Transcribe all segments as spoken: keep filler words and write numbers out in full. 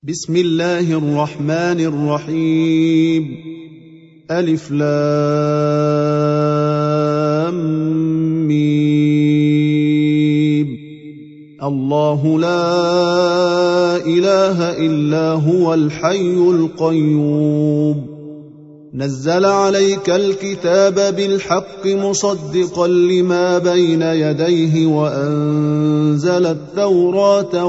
بسم الله الرحمن الرحيم. ألف لام ميم. الله لا إله إلا هو الحي القيوم. نزل عليك الكتاب بالحق مصدقا لما بين يديه وأنزل التوراة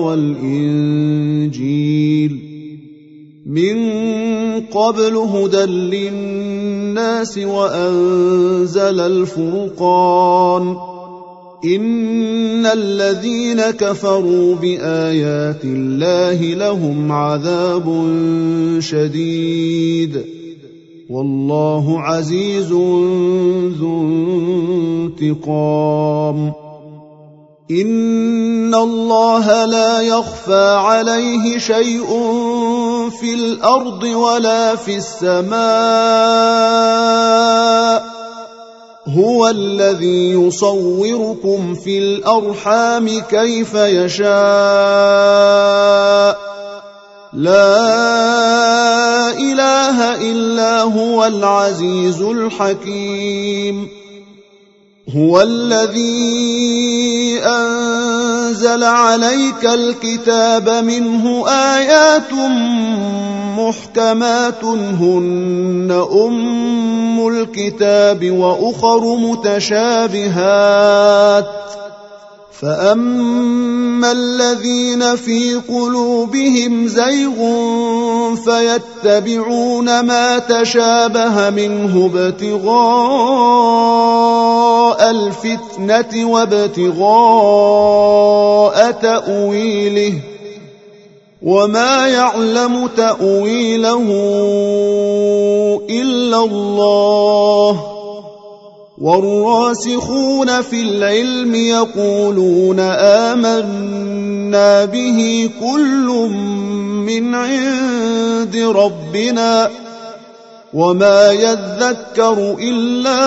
والإنجيل من قبل هدى للناس وأنزل الفرقان. إن الذين كفروا بآيات الله لهم عذاب شديد والله عزيز ذو انتقام. إن الله لا يخفى عليه شيء في الأرض ولا في السماء. هو الذي يصوركم في الأرحام كيف يشاء. لا إله إلا هو العزيز الحكيم. هو الذي أنزل عليك الكتاب منه آيات محكمات هن أم الكتاب وأخر متشابهات. فأما الذين في قلوبهم زيغ فيتبعون ما تشابه منه ابتغاء الفتنة وابتغاء تأويله وما يعلم تأويله إلا الله. والراسخون في العلم يقولون آمنا به كل من عند ربنا وما يذكر إلا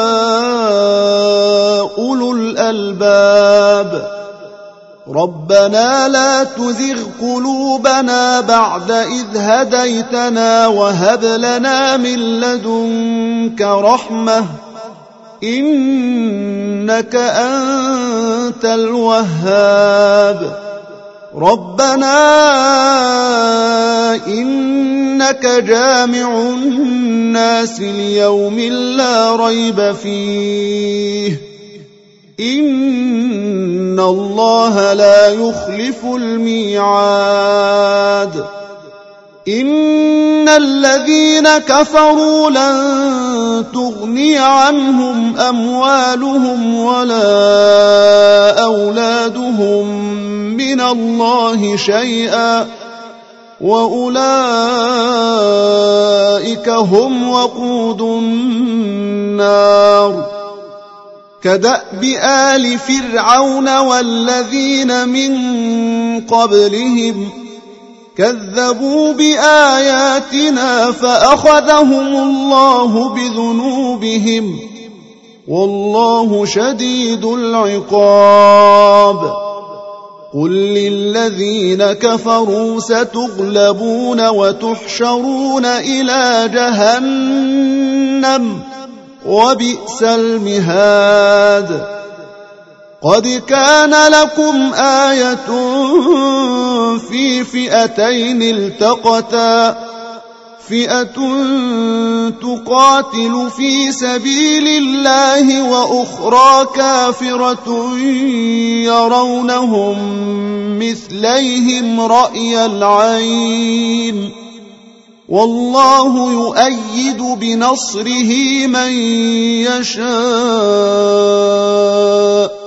أولو الألباب. ربنا لا تزغ قلوبنا بعد إذ هديتنا وهب لنا من لدنك رحمة إنك أنت الوهاب. ربنا إنك جامع الناس ليوم لا ريب فيه إن الله لا يخلف الميعاد. إن الذين كفروا لن تغني عنهم أموالهم ولا أولادهم من الله شيئا وأولئك هم وقود النار. كدأب آل فرعون والذين من قبلهم كذبوا بآياتنا فأخذهم الله بذنوبهم والله شديد العقاب. قل للذين كفروا ستغلبون وتحشرون إلى جهنم وبئس المهاد. قد كان لكم آية في فئتين التقتا فئة تقاتل في سبيل الله وأخرى كافرة يرونهم مثليهم رأي العين والله يؤيد بنصره من يشاء.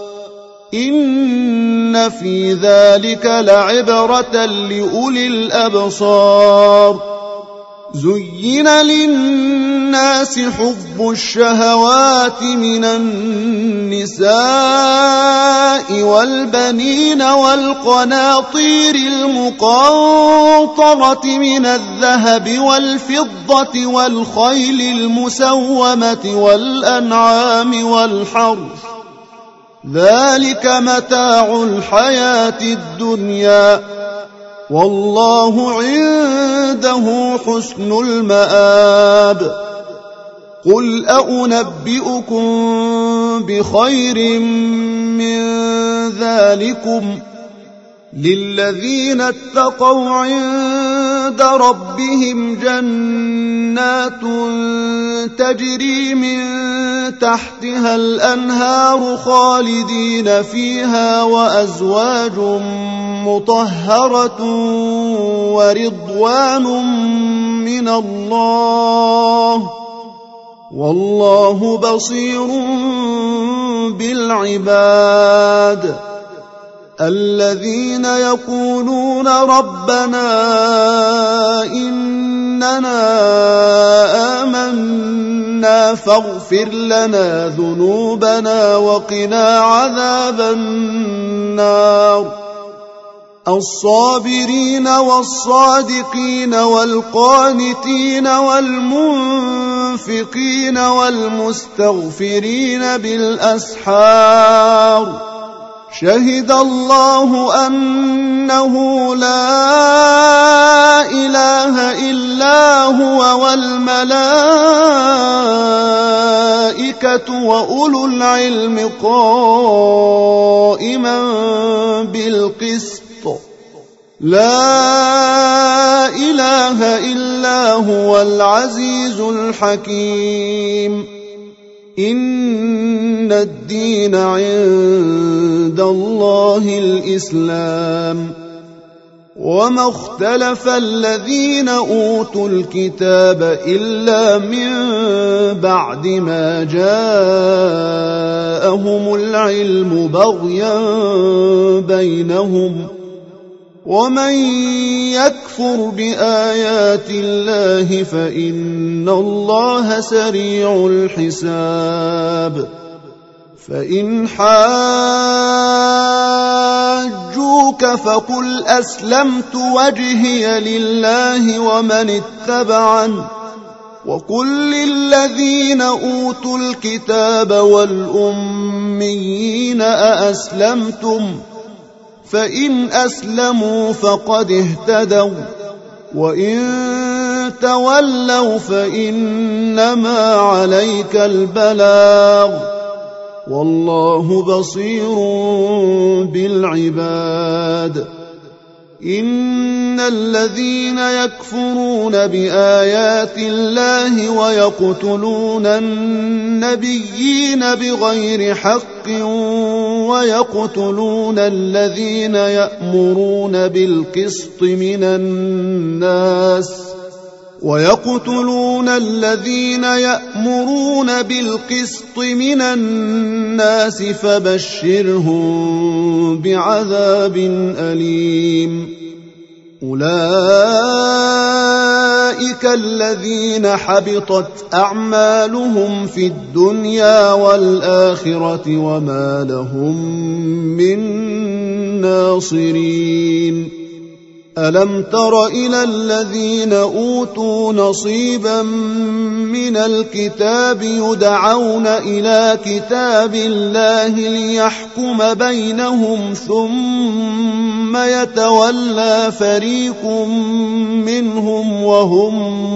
إن في ذلك لعبرة لأولي الأبصار. زين للناس حب الشهوات من النساء والبنين والقناطير المقنطرة من الذهب والفضة والخيل المسومة والأنعام والحرث ذلك متاع الحياة الدنيا والله عنده حسن المآب قل أنبئكم بخير من ذلكم للذين اتقوا عند ربهم جنات تجري من تحتها الأنهار خالدين فيها وأزواج مطهرة ورضوان من الله والله بصير بالعباد الذين يقولون ربنا إننا آمنا فاغفر لنا ذنوبنا وقنا عذاب النار الصابرين والصادقين والقانتين والمنفقين والمستغفرين بالأسحار شهد الله أنه لا إله إلا هو والملائكة وأولو العلم قائما بالقسط لا إله إلا هو العزيز الحكيم إن الدين عند الله الإسلام وما اختلف الذين أوتوا الكتاب إلا من بعد ما جاءهم العلم بغيا بينهم ومن يكفر بآيات الله فإن الله سريع الحساب فإن حاجوك فقل أسلمت وجهي لله ومن اتبعني وقل للذين أوتوا الكتاب والأميين أأسلمتم فإن أسلموا فقد اهتدوا وإن تولوا فإنما عليك البلاغ والله بصير بالعباد إن الذين يكفرون بآيات الله ويقتلون النبيين بغير حق ويقتلون الذين يأمرون بالقسط من الناس ويقتلون الذين يأمرون بالقسط من الناس فبشرهم بعذاب أليم أولئك الذين حبطت أعمالهم في الدنيا والآخرة وما لهم من ناصرين ألم تر إلى الذين أوتوا نصيبا من الكتاب يدعون إلى كتاب الله ليحكم بينهم ثم يتولى فريق منهم وهم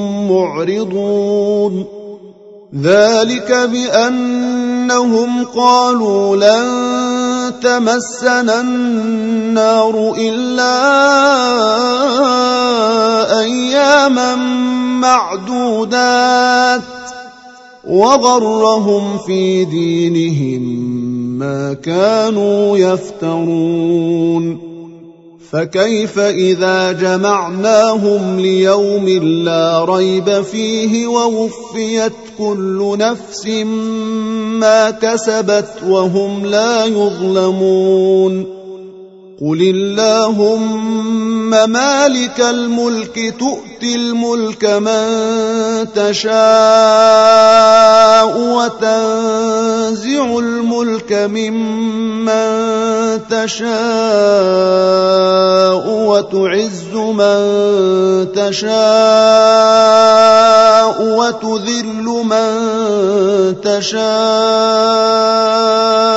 معرضون ذلك بأنهم قالوا لن تمسنا النار إلا أياما معدودات وغرهم في دينهم ما كانوا يفترون فكيف إذا جمعناهم ليوم لا ريب فيه ووفيت كل نفس ما كسبت وهم لا يظلمون قل اللهم مالك الملك تؤتي الملك من تشاء وتنزع الملك ممن تشاء وتعز من تشاء وتذل من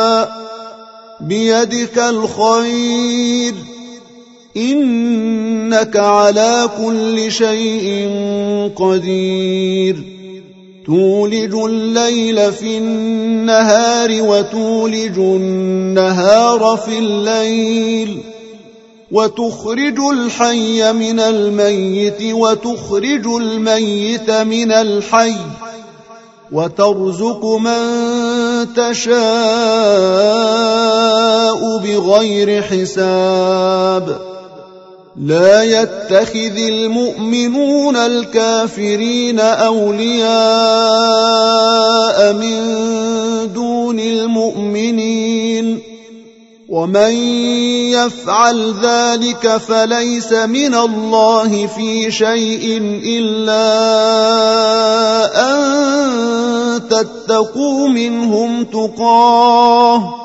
بيدك الخير إنك إنك على كل شيء قدير تولج الليل في النهار وتولج النهار في الليل وتخرج الحي من الميت وتخرج الميت من الحي وترزق من تشاء بغير حساب لا يتخذ المؤمنون الكافرين أولياء من دون المؤمنين ومن يفعل ذلك فليس من الله في شيء إلا أن تتقوا منهم تقاه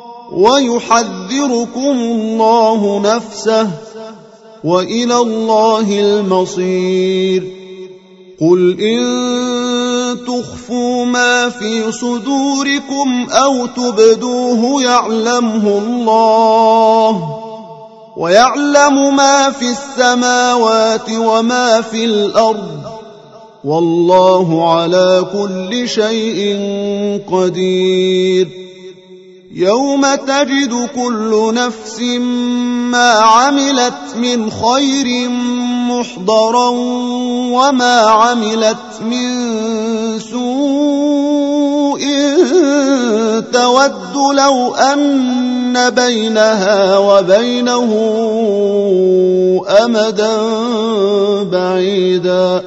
ويحذركم الله نفسه وإلى الله المصير قل إن تخفوا ما في صدوركم أو تبدوه يعلمه الله ويعلم ما في السماوات وما في الأرض والله على كل شيء قدير يوم تجد كل نفس ما عملت من خير محضرا وما عملت من سوء تود لو أن بينها وبينه أمدا بعيدا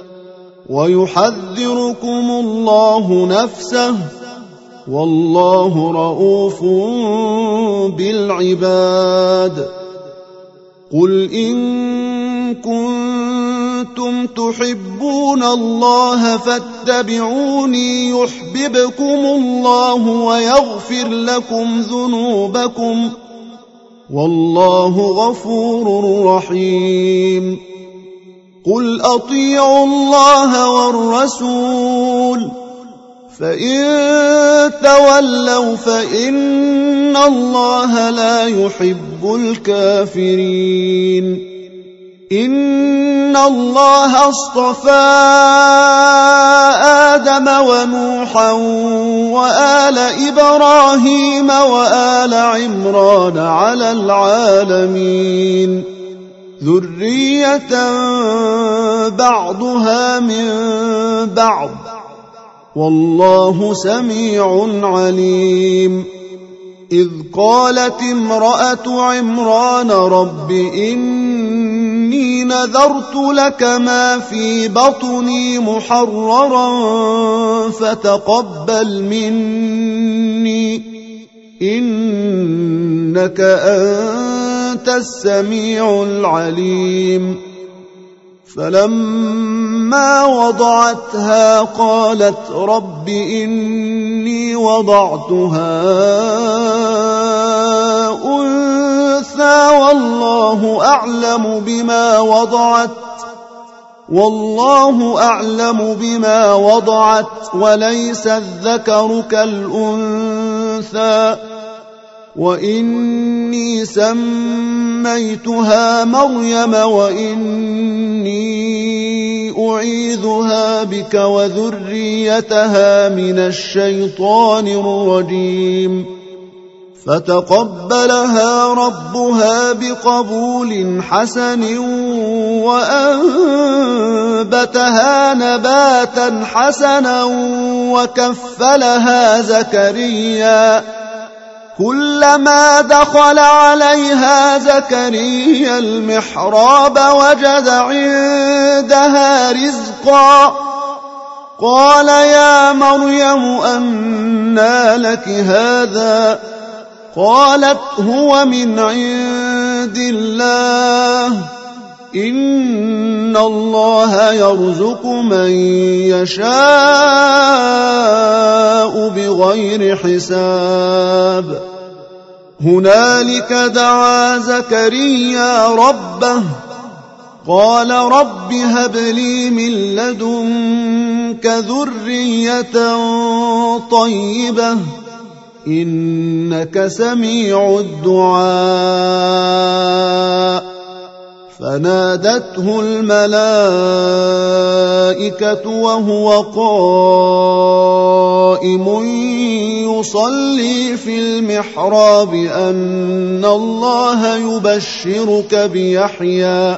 ويحذركم الله نفسه والله رؤوف بالعباد قل إن كنتم تحبون الله فاتبعوني يحببكم الله ويغفر لكم ذنوبكم والله غفور رحيم قل أطيعوا الله والرسول فإن تولوا فإن الله لا يحب الكافرين إن الله اصطفى آدم ونوحا وآل إبراهيم وآل عمران على العالمين ذرية بعضها من بعض والله سميع عليم إذ قالت امرأة عمران رب إني نذرت لك ما في بطني محررا فتقبل مني إنك أنت السميع العليم فلما وضعتها قالت رب إني وضعتها أنثى والله أعلم بما وضعت والله أعلم بما وضعت وليس الذكر كالأنثى وإني سميتها مريم وإني أعيذها بك وذريتها من الشيطان الرجيم فتقبلها ربها بقبول حسن وأنبتها نباتا حسنا وكفلها زكريا كلما دخل عليها زكريا المحراب وجد عندها رزقا قال يا مريم أنى لك هذا قالت هو من عند الله إن الله يرزق من يشاء بغير حساب هنالك دعا زكريا ربه قال رب هب لي من لدنك ذرية طيبة إنك سميع الدعاء فنادته الملائكة وهو قائم يصلي في المحراب أن الله يبشرك بيحيى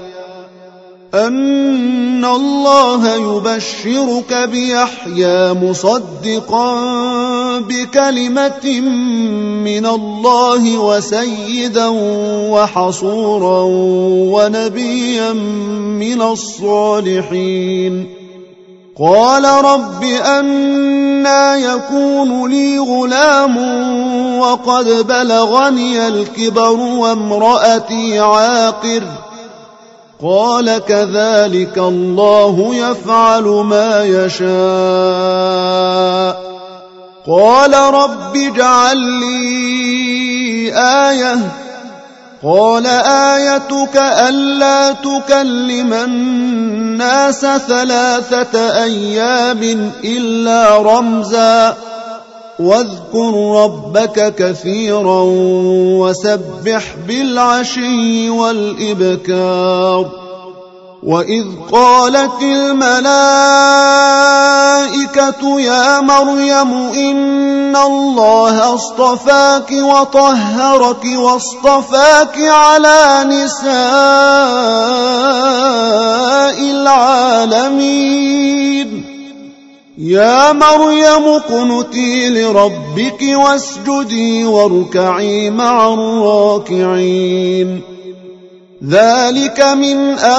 أن الله يبشرك بيحيى مصدقا بكلمة من الله وسيدا وحصورا ونبيا من الصالحين. قال رب أنى يكون لي غلام وقد بلغني الكبر وامرأتي عاقر قال كذلك الله يفعل ما يشاء. قال رب اجعل لي آية قال آيتك ألا تكلم الناس ثلاثة أيام إلا رمزا واذكر ربك كثيرا وسبح بالعشي والإبكار. وإذ قالت الملائكة يا مريم إن الله اصطفاك وطهرك واصطفاك على نساء العالمين. يا مريم اقنتي لربك واسجدي واركعي مع الراكعين. ذلك من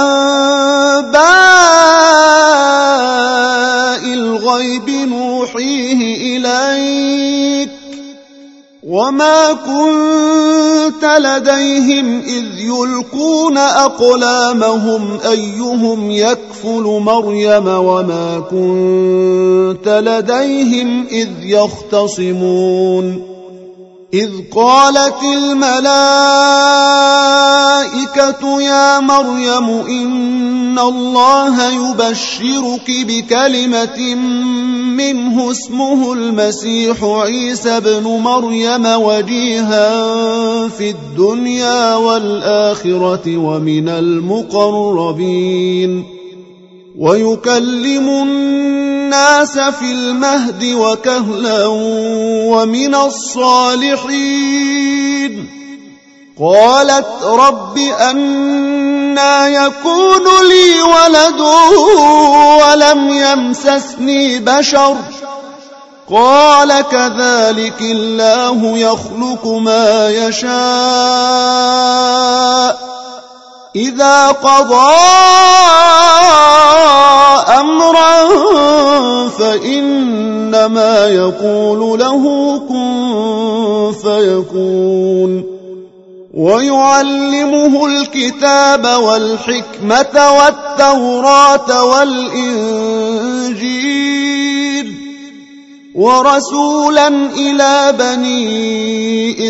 أنباء الغيب نوحيه إليك وما كنت لديهم إذ يلقون أقلامهم أيهم يكفل مريم وما كنت لديهم إذ يختصمون. إذ قالت الملائكة يا مريم إن الله يبشرك بكلمة منه اسمه المسيح عيسى ابن مريم وجيها في الدنيا والآخرة ومن المقربين ويكلم الناس في المهد وكهلا ومن الصالحين. قالت رب أنى يكون لي ولد ولم يمسسني بشر قال كذلك الله يخلق ما يشاء إذا قضى أمرا فإنما يقول له كن فيكون. ويعلمه الكتاب والحكمة والتوراة والإنجيل ورسولا إلى بني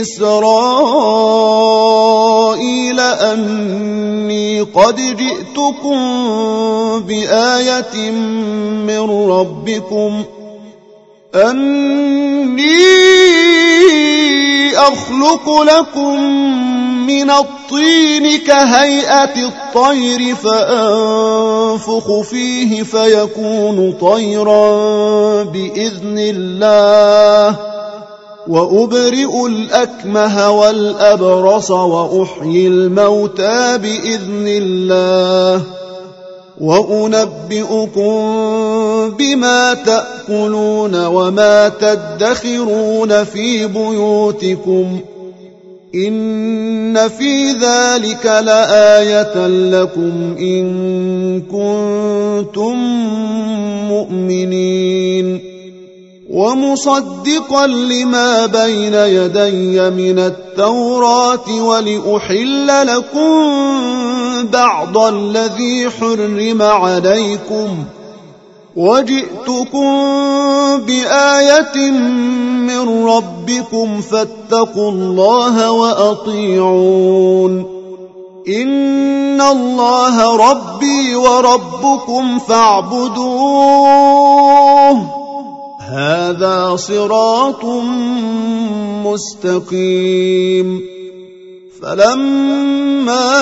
إسرائيل أني قد جئتكم بآية من ربكم أني أخلق لكم من الطين كهيئة الطير فأنفخ فيه فيكون طيرا بإذن الله وأبرئ الأكمه والأبرص وأحيي الموتى بإذن الله وأنبئكم بما تأكلون وما تدخرون في بيوتكم إن في ذلك لآية لكم إن كنتم مؤمنين. ومصدقا لما بين يدي من التوراة ولأحل لكم بعض الذي حرم عليكم وجئتكم بآية من ربكم فاتقوا الله وأطيعون إن الله ربي وربكم فاعبدوه هذا صراط مستقيم. فلما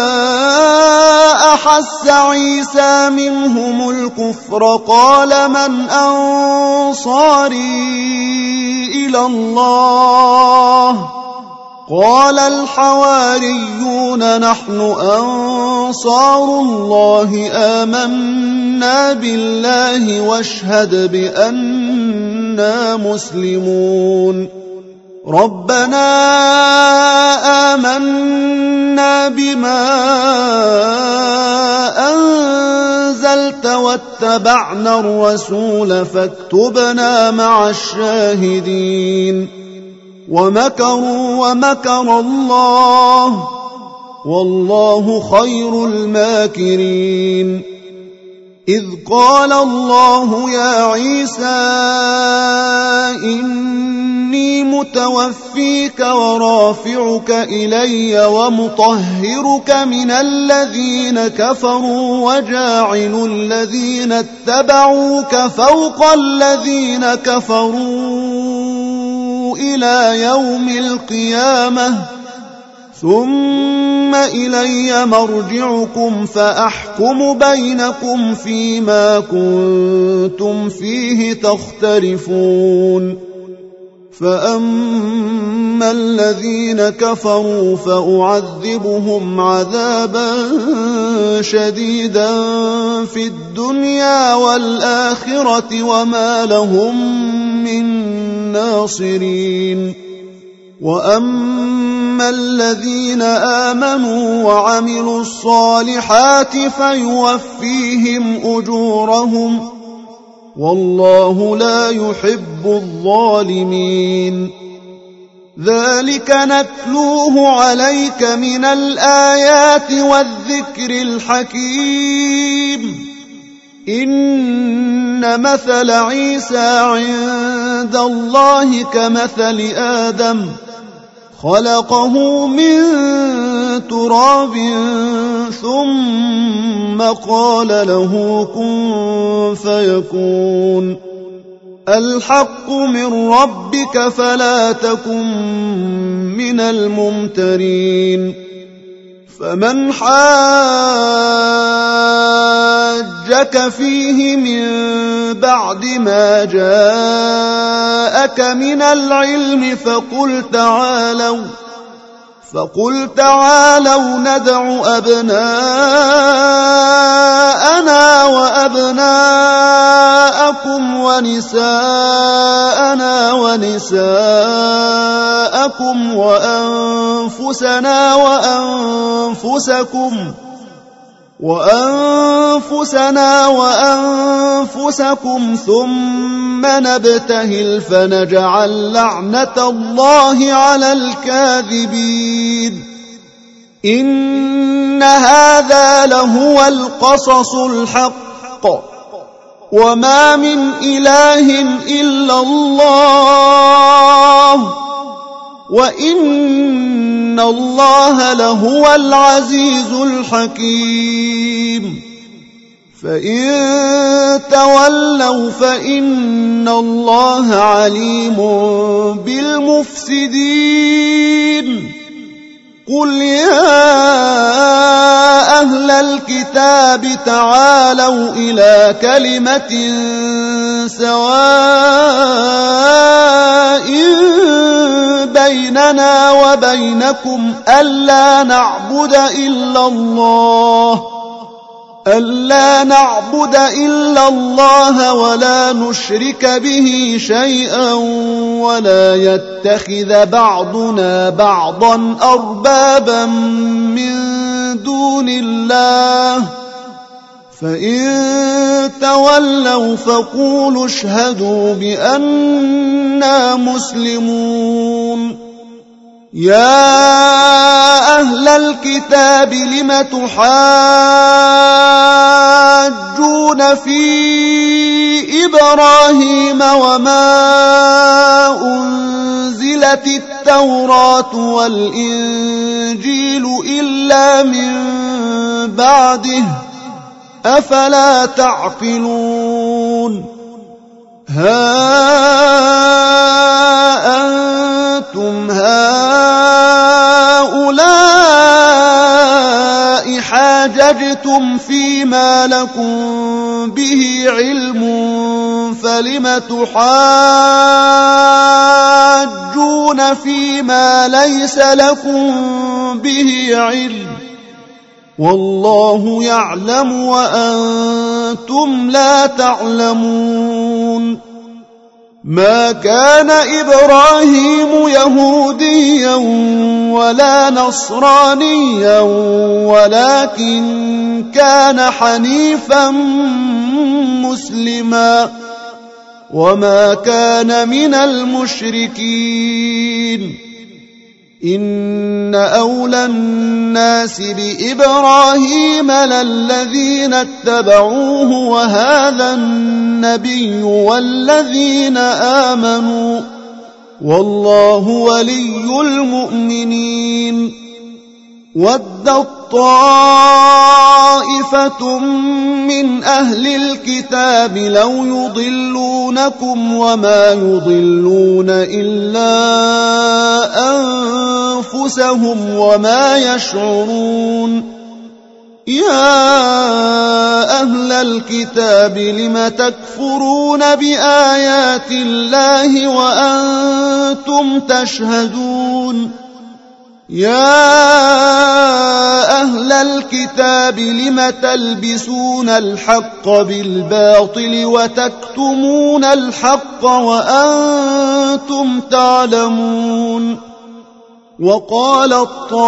أحس عيسى منهم الكفر قال من أنصاري إلى الله قال الحواريون نحن أنصار الله آمنا بالله واشهد بأننا مسلمون ربنا آمنا بما أنزلت واتبعنا الرسول فاكتبنا مع الشاهدين ومكروا ومكر الله والله خير الماكرين إذ قال الله يا عيسى إني متوفيك ورافعك إلي ومطهرك من الذين كفروا وجاعل الذين اتبعوك فوق الذين كفروا إلى يوم القيامة ثم إلي مرجعكم فأحكم بينكم فيما كنتم فيه تختلفون فأما الذين كفروا فأعذبهم عذابا شديدا في الدنيا والآخرة وما لهم من ناصرين وأما الذين آمنوا وعملوا الصالحات فيوفيهم أجورهم والله لا يحب الظالمين ذلك نتلوه عليك من الآيات والذكر الحكيم إن مثل عيسى عند الله كمثل آدم خلقه من تراب ثم قال له كن فيكون الحق من ربك فلا تكن من الممترين فمن حاجك فيه من بعد ما جاءك من العلم فقل تعالوا فقل تعالوا ندع أبناءنا وأبناءكم ونساءنا ونساءكم وأنفسنا وأنفسكم وأنفسنا وأنفسكم ثم نبتهل فنجعل لعنة الله على الكاذبين إن هذا لهو القصص الحق وما من إله إلا الله وإن الله لهو العزيز الحكيم فإن تولوا فإن الله عليم بالمفسدين قل يا أهل الكتاب تعالوا إلى كلمة سواء بيننا وبينكم ألا نعبد إلا الله ألا نعبد إلا الله ولا نشرك به شيئا ولا يتخذ بعضنا بعضا أربابا من دون الله فإن تولوا فقولوا اشهدوا بأننا مسلمون يا أهل الكتاب لم تحاجون في إبراهيم وما أنزلت التوراة والإنجيل إلا من بعده أفلا تعقلون ها أنتم هؤلاء هؤلاء حاججتم فيما لكم به علم فلم تحاجون فيما ليس لكم به علم والله يعلم وأنتم لا تعلمون ما كان إبراهيم يهوديا ولا نصرانيا ولكن كان حنيفا مسلما وما كان من المشركين إن أولى الناس بإبراهيم للذين اتبعوه وهذا النبي والذين آمنوا والله ولي المؤمنين ودت طائفة من أهل الكتاب لو يضلونكم وما يضلون إلا أنفسهم وما يشعرون يا أهل الكتاب لم تكفرون بآيات الله وأنتم تشهدون يا أهل الكتاب لم تلبسون الحق بالباطل وتكتمون الحق وأنتم تعلمون وقالت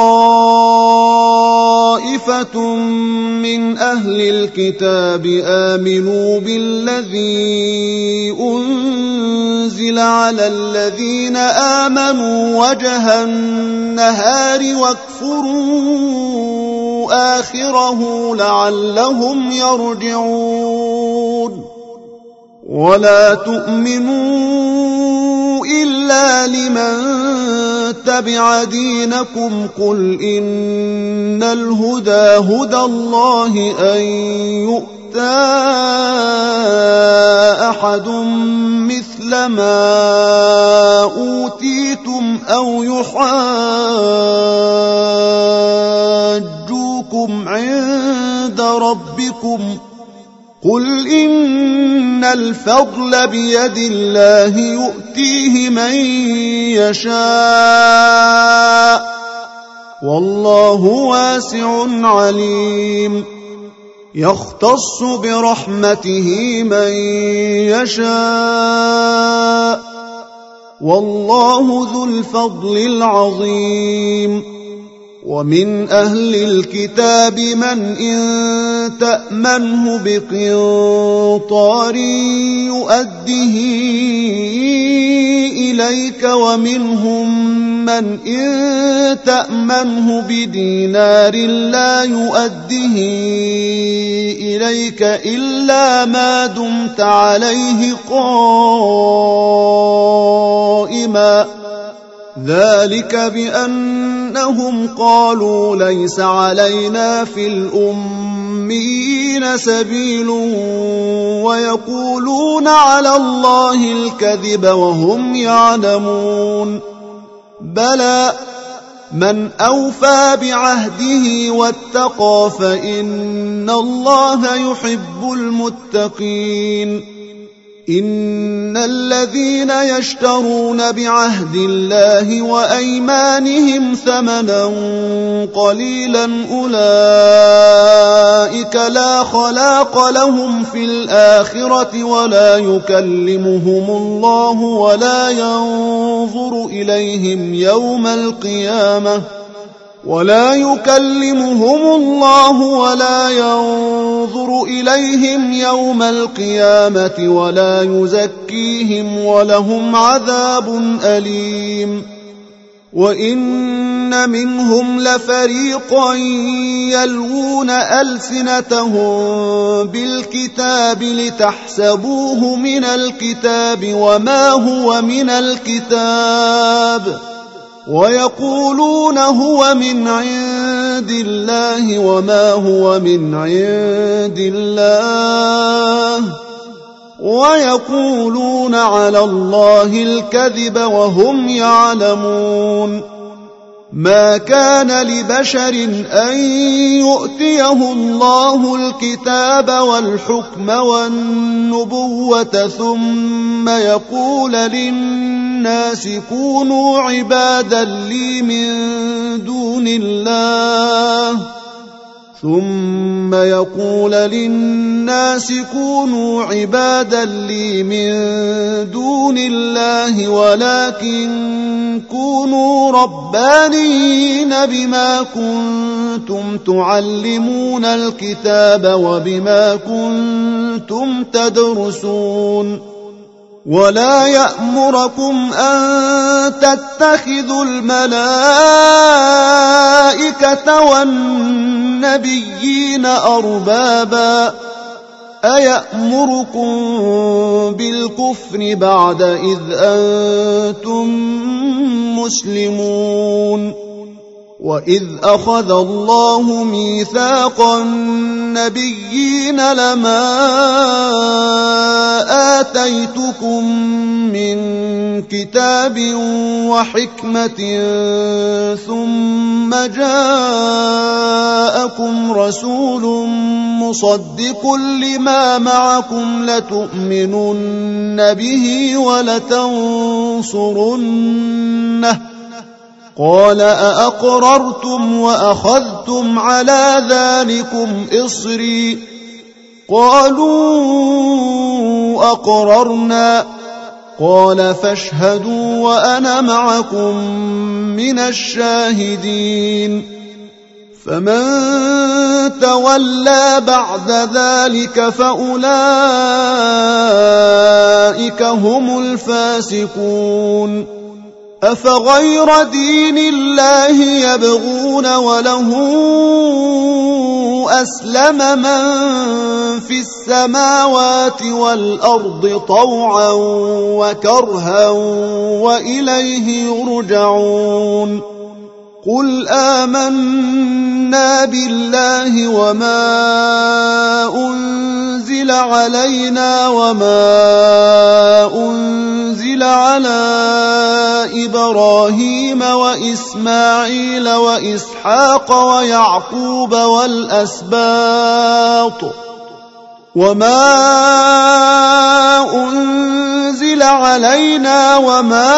طائفة من أهل الكتاب آمنوا بالذي أنزل على الذين آمنوا وجه النهار واكفروا آخره لعلهم يرجعون ولا تؤمنوا إلا لمن تبع دينكم قل إن الهدى هدى الله أن يؤتى أحد مثل ما أوتيتم أو يحاجوكم عند ربكم قل إن الفضل بيد الله يؤتيه من يشاء والله واسع عليم يختص برحمته من يشاء والله ذو الفضل العظيم ومن أهل الكتاب من إن تأمنه بقنطار يؤده إليك ومنهم من إن تأمنه بدينار لا يؤده إليك إلا ما دمت عليه قائما ذلك بأنهم قالوا ليس علينا في الأميين سبيل ويقولون على الله الكذب وهم يعلمون بلى من أوفى بعهده واتقى فإن الله يحب المتقين إن الذين يشترون بعهد الله وأيمانهم ثمنا قليلا أولئك لا خلاق لهم في الآخرة ولا يكلمهم الله ولا ينظر إليهم يوم القيامة ولا يكلمهم الله ولا ينظر إليهم يوم القيامة ولا يزكيهم ولهم عذاب أليم وإن منهم لفريقا يلوون ألسنتهم بالكتاب لتحسبوه من الكتاب وما هو من الكتاب ويقولون هو من عند الله وما هو من عند الله ويقولون على الله الكذب وهم يعلمون ما كان لبشر أن يؤتيه الله الكتاب والحكم والنبوة ثم يقول للناس كونوا عبادا لي من دون الله ثم يقول للناس كونوا عبادا لي من دون الله ولكن كونوا ربانيين بما كنتم تعلمون الكتاب وبما كنتم تدرسون ولا يأمركم أن تتخذوا الملائكة والنبيين أربابا أيأمركم بالكفر بعد إذ أنتم مسلمون وإذ أخذ الله ميثاق النبيين لما آتيتكم من كتاب وحكمة ثم جاءكم رسول مصدق لما معكم لتؤمنن به ولتنصرنه قال أأقررتم وأخذتم على ذلكم إصري قالوا أقررنا قال فاشهدوا وأنا معكم من الشاهدين فمن تولى بعد ذلك فأولئك هم الفاسقون أفغير دين الله يبغون وله أسلم من في السماوات والأرض طوعا وكرها وإليه يرجعون قل آمنا بالله وما أنزل علينا وما أنزل على إبراهيم وإسماعيل وإسحاق ويعقوب والأسباط وما أنزل علينا وما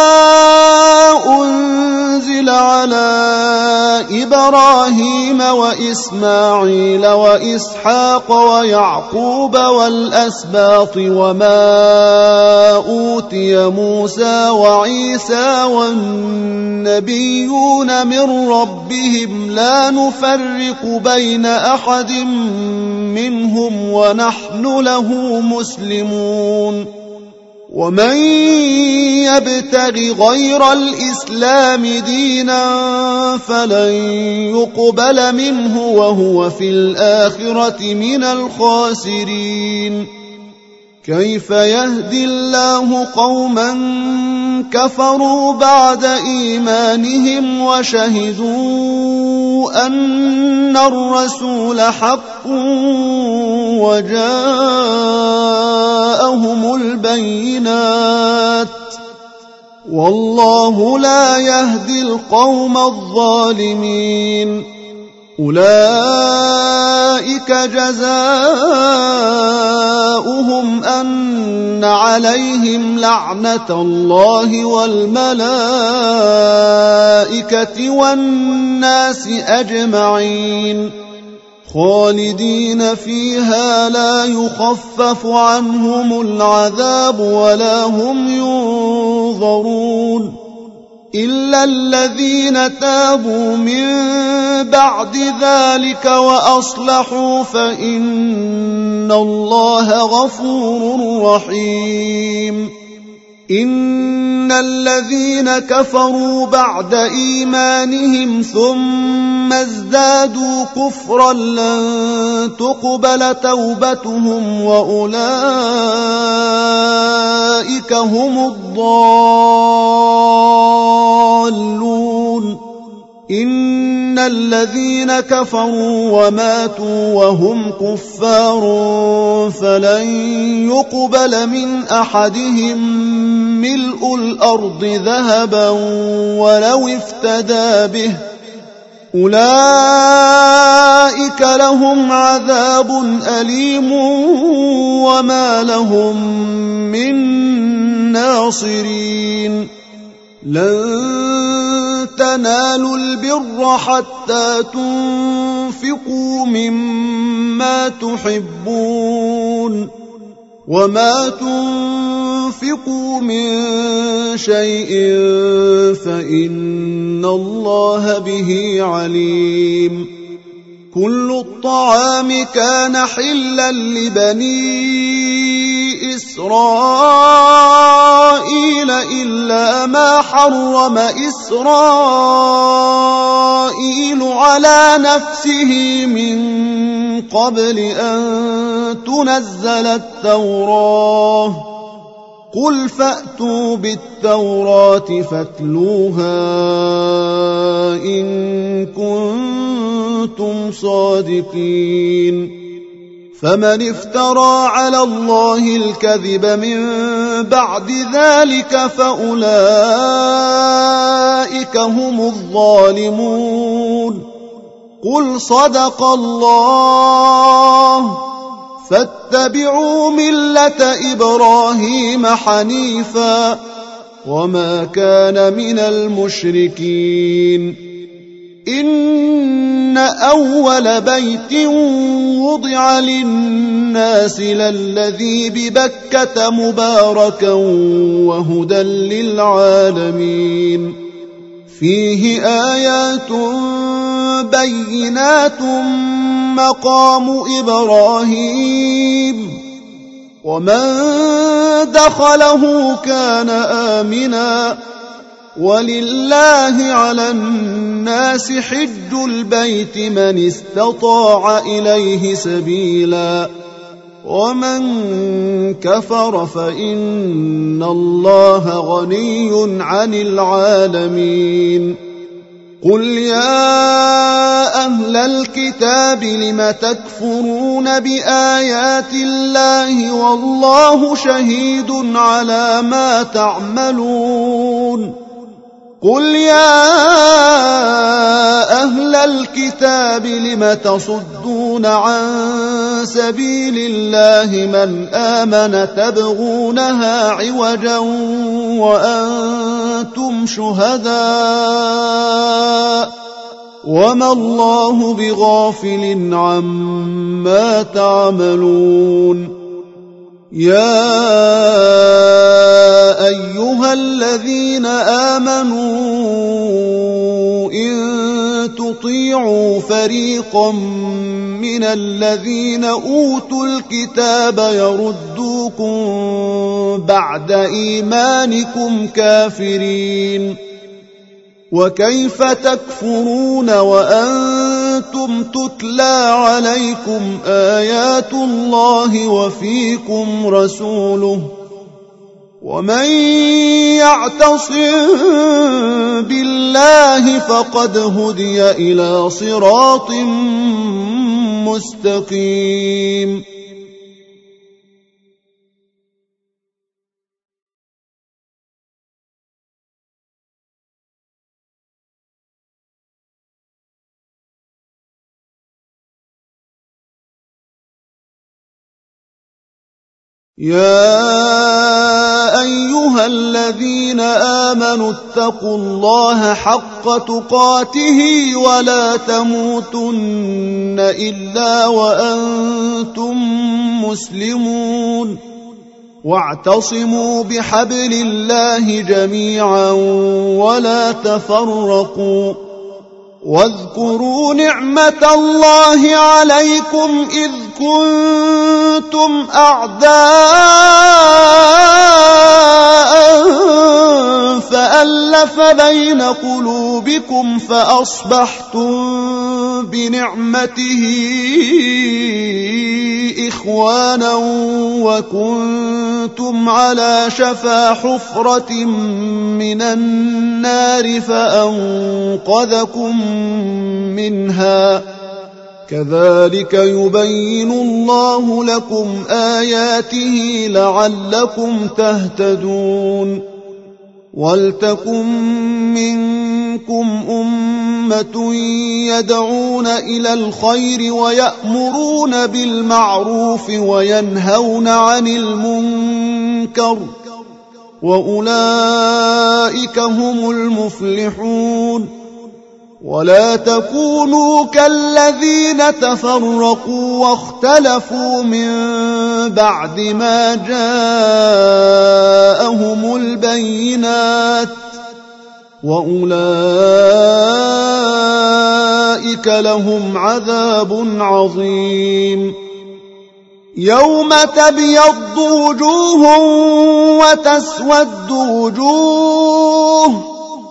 أنزل على إبراهيم وإسماعيل وإسحاق ويعقوب والأسباط وما أوتي موسى وعيسى والنبيون من ربهم لا نفرق بين أحد منهم ونحن له مسلمون ومن يبتغ غير الإسلام دينا فلن يقبل منه وهو في الآخرة من الخاسرين كيف يهدي الله قوما كفروا بعد إيمانهم وشهدوا أن الرسول حق وجاءهم البينات والله لا يهدي القوم الظالمين أولئك جزاؤهم أن عليهم لعنة الله والملائكة والناس أجمعين خالدين فيها لا يخفف عنهم العذاب ولا هم ينظرون إلا الذين تابوا من بعد ذلك وأصلحوا فإن الله غفور رحيم إن الذين كفروا بعد إيمانهم ثم ازدادوا كفرا لن تقبل توبتهم وأولئك هم الضالون إن الذين كفروا وماتوا وهم كفار فلن يقبل من أحدهم ملء الأرض ذهبا ولو افتدى به أولئك لهم عذاب أليم وما لهم من ناصرين لن تنالوا البر حتى تنفقوا مما تحبون وما تنفقوا من شيء فإن الله به عليم كل الطعام كان حلا لبني إسرائيل إلا ما حرم إسرائيل على نفسه من قبل أن تنزل التوراة قل فأتوا بالتوراة فاتلوها إن كنتم صادقين فمن افترى على الله الكذب من بعد ذلك فأولئك هم الظالمون قل صدق الله فاتبعوا ملة إبراهيم حنيفا وما كان من المشركين إن أول بيت وضع للناس للذي ببكة مباركا وهدى للعالمين فيه آيات بينات مقام إبراهيم ومن دخله كان آمنا ولله على الناس حج البيت من استطاع إليه سبيلا ومن كفر فإن الله غني عن العالمين قل يا أهل الكتاب لم تكفرون بآيات الله والله شهيد على ما تعملون قل يا أهل الكتاب لم تصدون عن سبيل الله من آمن تبغونها عوجا وأنتم شهداء وما الله بغافل عما تعملون يا أيها الذين آمنوا إن تطيعوا فريقا من الذين أوتوا الكتاب يردوكم بعد إيمانكم كافرين وكيف تكفرون وأنتم تتلى عليكم آيات الله وفيكم رسوله ومن يعتصم بالله فقد هدي إلى صراط مستقيم يا أيها الذين آمنوا اتقوا الله حق تقاته ولا تموتن إلا وأنتم مسلمون واعتصموا بحبل الله جميعا ولا تفرقوا واذكروا نعمة الله عليكم إذ كنتم أعداء فألف بين قلوبكم فأصبحتم بنعمته إخوانا وكنتم كنتم على شفا حفرة من النار فأنقذكم منها كذلك يبين الله لكم آياته لعلكم تهتدون ولتكن منكم أمة يدعون إلى الخير ويأمرون بالمعروف وينهون عن المنكر وأولئك هم المفلحون ولا تكونوا كالذين تفرقوا واختلفوا من بعد ما جاءهم البينات وأولئك لهم عذاب عظيم يوم تبيض وجوه وتسود وجوه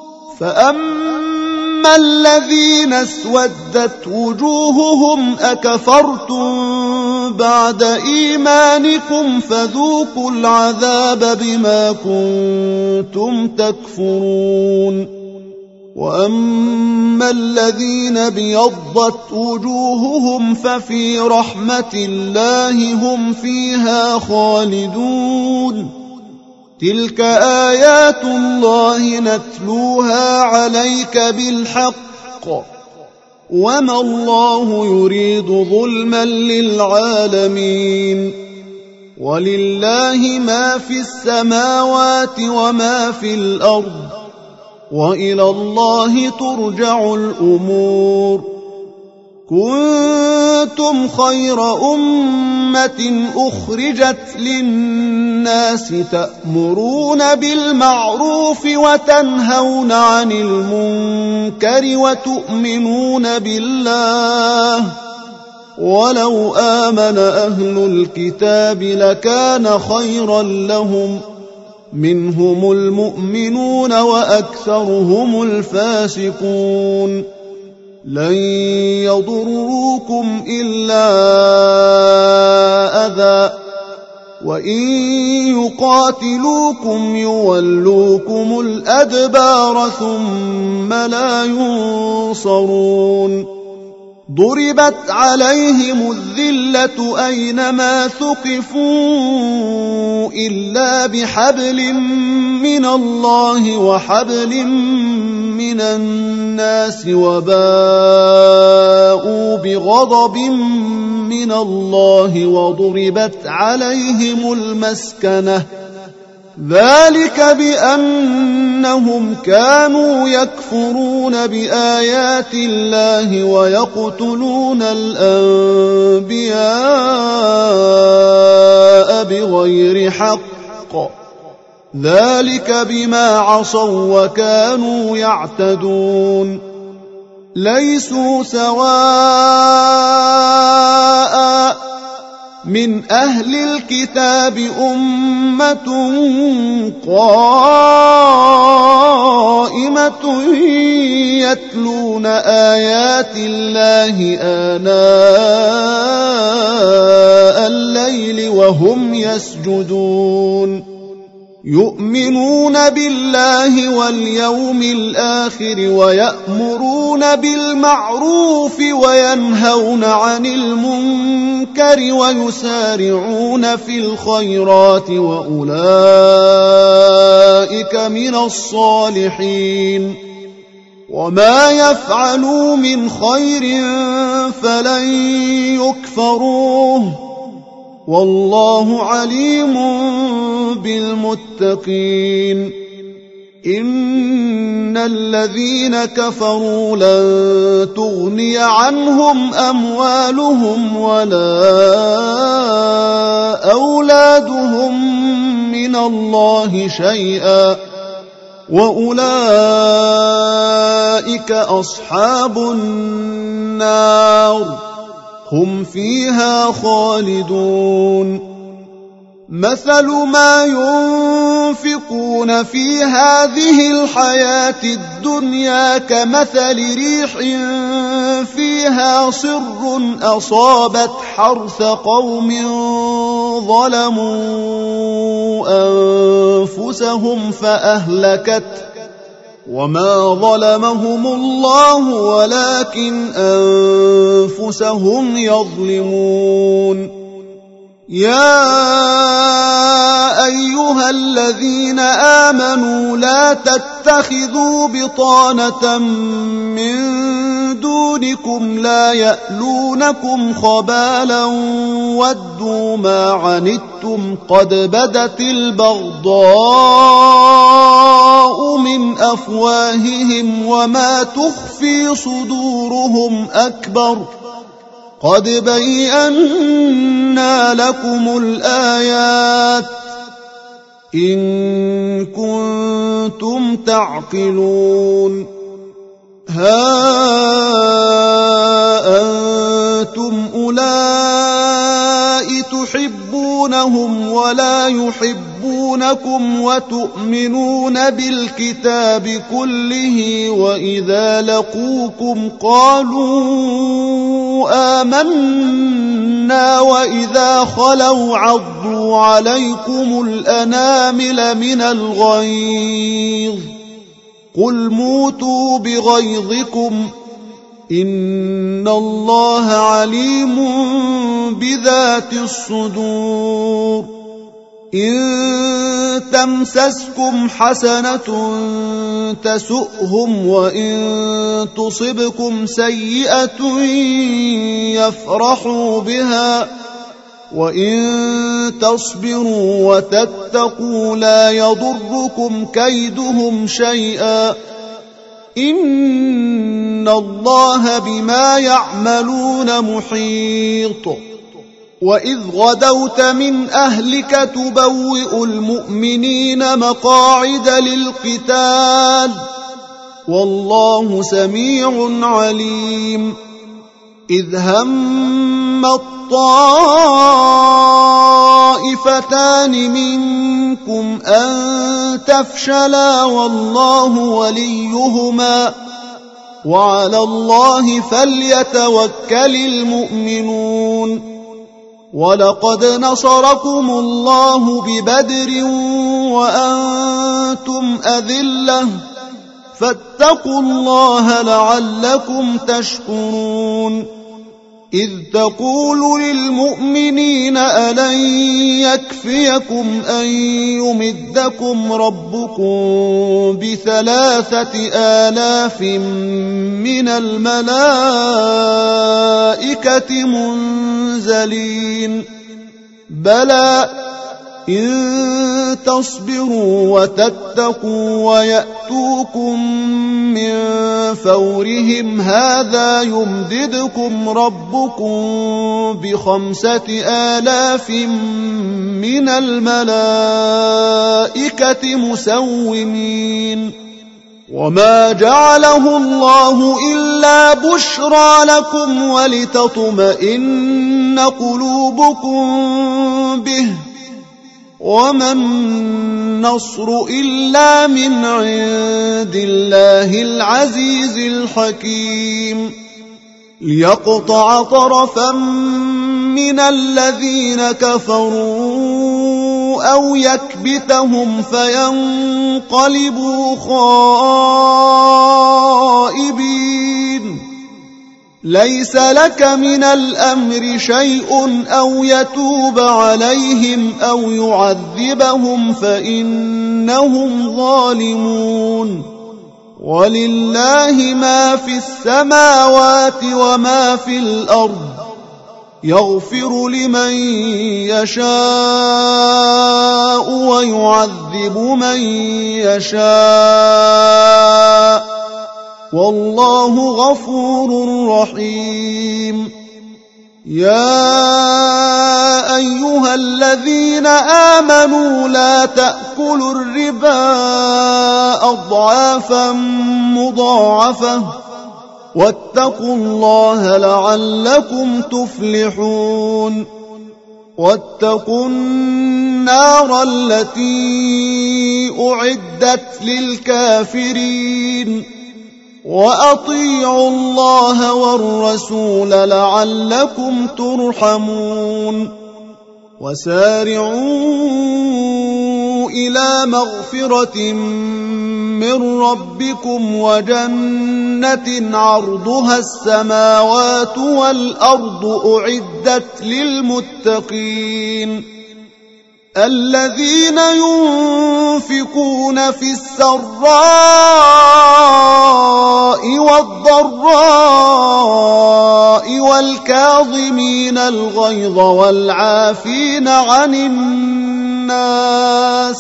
فأما الذين اسودت وجوههم أكفرتم بعد إيمانكم فذوقوا العذاب بما كنتم تكفرون وأما الذين ابيضت وجوههم ففي رحمة الله هم فيها خالدون تلك آيات الله نتلوها عليك بالحق وما الله يريد ظلما للعالمين ولله ما في السماوات وما في الأرض وإلى الله ترجع الأمور كنتم خير أمة أخرجت للناس تأمرون بالمعروف وتنهون عن المنكر وتؤمنون بالله ولو آمن أهل الكتاب لكان خيرا لهم منهم المؤمنون وأكثرهم الفاسقون لن يضروكم إلا أذى وإن يقاتلوكم يولوكم الأدبار ثم لا ينصرون ضربت عليهم الذلة أينما ثقفوا إلا بحبل من الله وحبل من الناس وباءوا بغضب من الله وضربت عليهم المسكنة ذلك بأنهم كانوا يكفرون بآيات الله ويقتلون الأنبياء بغير حق ذلك بما عصوا وكانوا يعتدون ليسوا سواء من أهل الكتاب أمة قائمة يتلون آيات الله آناء الليل وهم يسجدون يؤمنون بالله واليوم الآخر ويأمرون بالمعروف وينهون عن المنكر ويسارعون في الخيرات وأولئك من الصالحين وما يفعلوا من خير فلن يكفروه والله عليم بالمتقين إن الذين كفروا لن تغني عنهم أموالهم ولا أولادهم من الله شيئا وأولئك أصحاب النار هم فيها خالدون مثل ما ينفقون في هذه الحياة الدنيا كمثل ريح فيها صر أصابت حرث قوم ظلموا أنفسهم فأهلكته وما ظلمهم الله ولكن أنفسهم يظلمون. يا أيها الذين آمنوا لا تتخذوا بطانة من دونكم لا يألونكم خبالا ودوا ما عنتم قد بدت البغضاء من أفواههم وما تخفي صدورهم أكبر قد بينا لكم الآيات إن كنتم تعقلون. ها أنتم أولئك تحبونهم ولا يحبونكم وتؤمنون بالكتاب كله وإذا لقوكم قالوا آمنا وإذا خلوا عضوا عليكم الأنامل من الغيظ قل موتوا بغيظكم إن الله عليم بذات الصدور. إن تمسسكم حسنة تسؤهم وإن تصبكم سيئة يفرحوا بها وإن تصبروا وتتقوا لا يضركم كيدهم شيئا إن الله بما يعملون محيط. وإذ غدوت من أهلك تبوئ المؤمنين مقاعد للقتال والله سميع عليم. إذ هم الطائفتان منكم أن تفشلا والله وليهما وعلى الله فليتوكل المؤمنون. ولقد نصركم الله ببدر وأنتم أذلة فاتقوا الله لعلكم تشكرون. إذ تقول للمؤمنين ألن يكفيكم أن يمدكم ربكم بثلاثة آلاف من الملائكة منزلين بلى إن تصبروا وتتقوا ويأتوكم من فورهم هذا يمددكم ربكم بخمسة آلاف من الملائكة مسومين. وما جعله الله إلا بشرى لكم ولتطمئن قلوبكم به وما النصر إلا من عند الله العزيز الحكيم. ليقطع طرفا من الذين كفروا أو يكبتهم فينقلبوا خائبين. ليس لك من الأمر شيء أو يتوب عليهم أو يعذبهم فإنهم ظالمون. ولله ما في السماوات وما في الأرض يغفر لمن يشاء ويعذب من يشاء والله غفور رحيم. يا أيها الذين آمنوا لا تأكلوا الربا أضعافا مضاعفة واتقوا الله لعلكم تفلحون. واتقوا النار التي أعدت للكافرين وأطيعوا الله والرسول لعلكم ترحمون. وسارعوا إلى مغفرة من ربكم وجنة عرضها السماوات والأرض أعدت للمتقين الذين ينفقون في السراء والضراء والكاظمين الغيظ والعافين عن الناس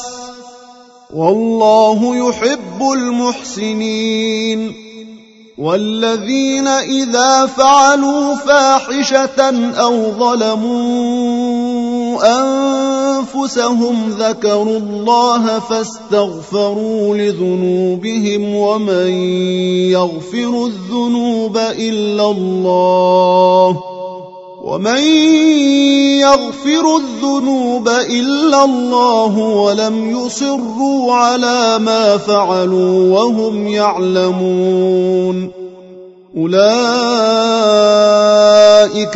والله يحب المحسنين والذين إذا فعلوا فاحشة أو ظلموا أنفسهم ذكروا الله فاستغفروا لذنوبهم ومن يغفر الذنوب إلا الله ومن يغفر الذنوب إلا الله ولم يصروا على ما فعلوا وهم يعلمون أولئك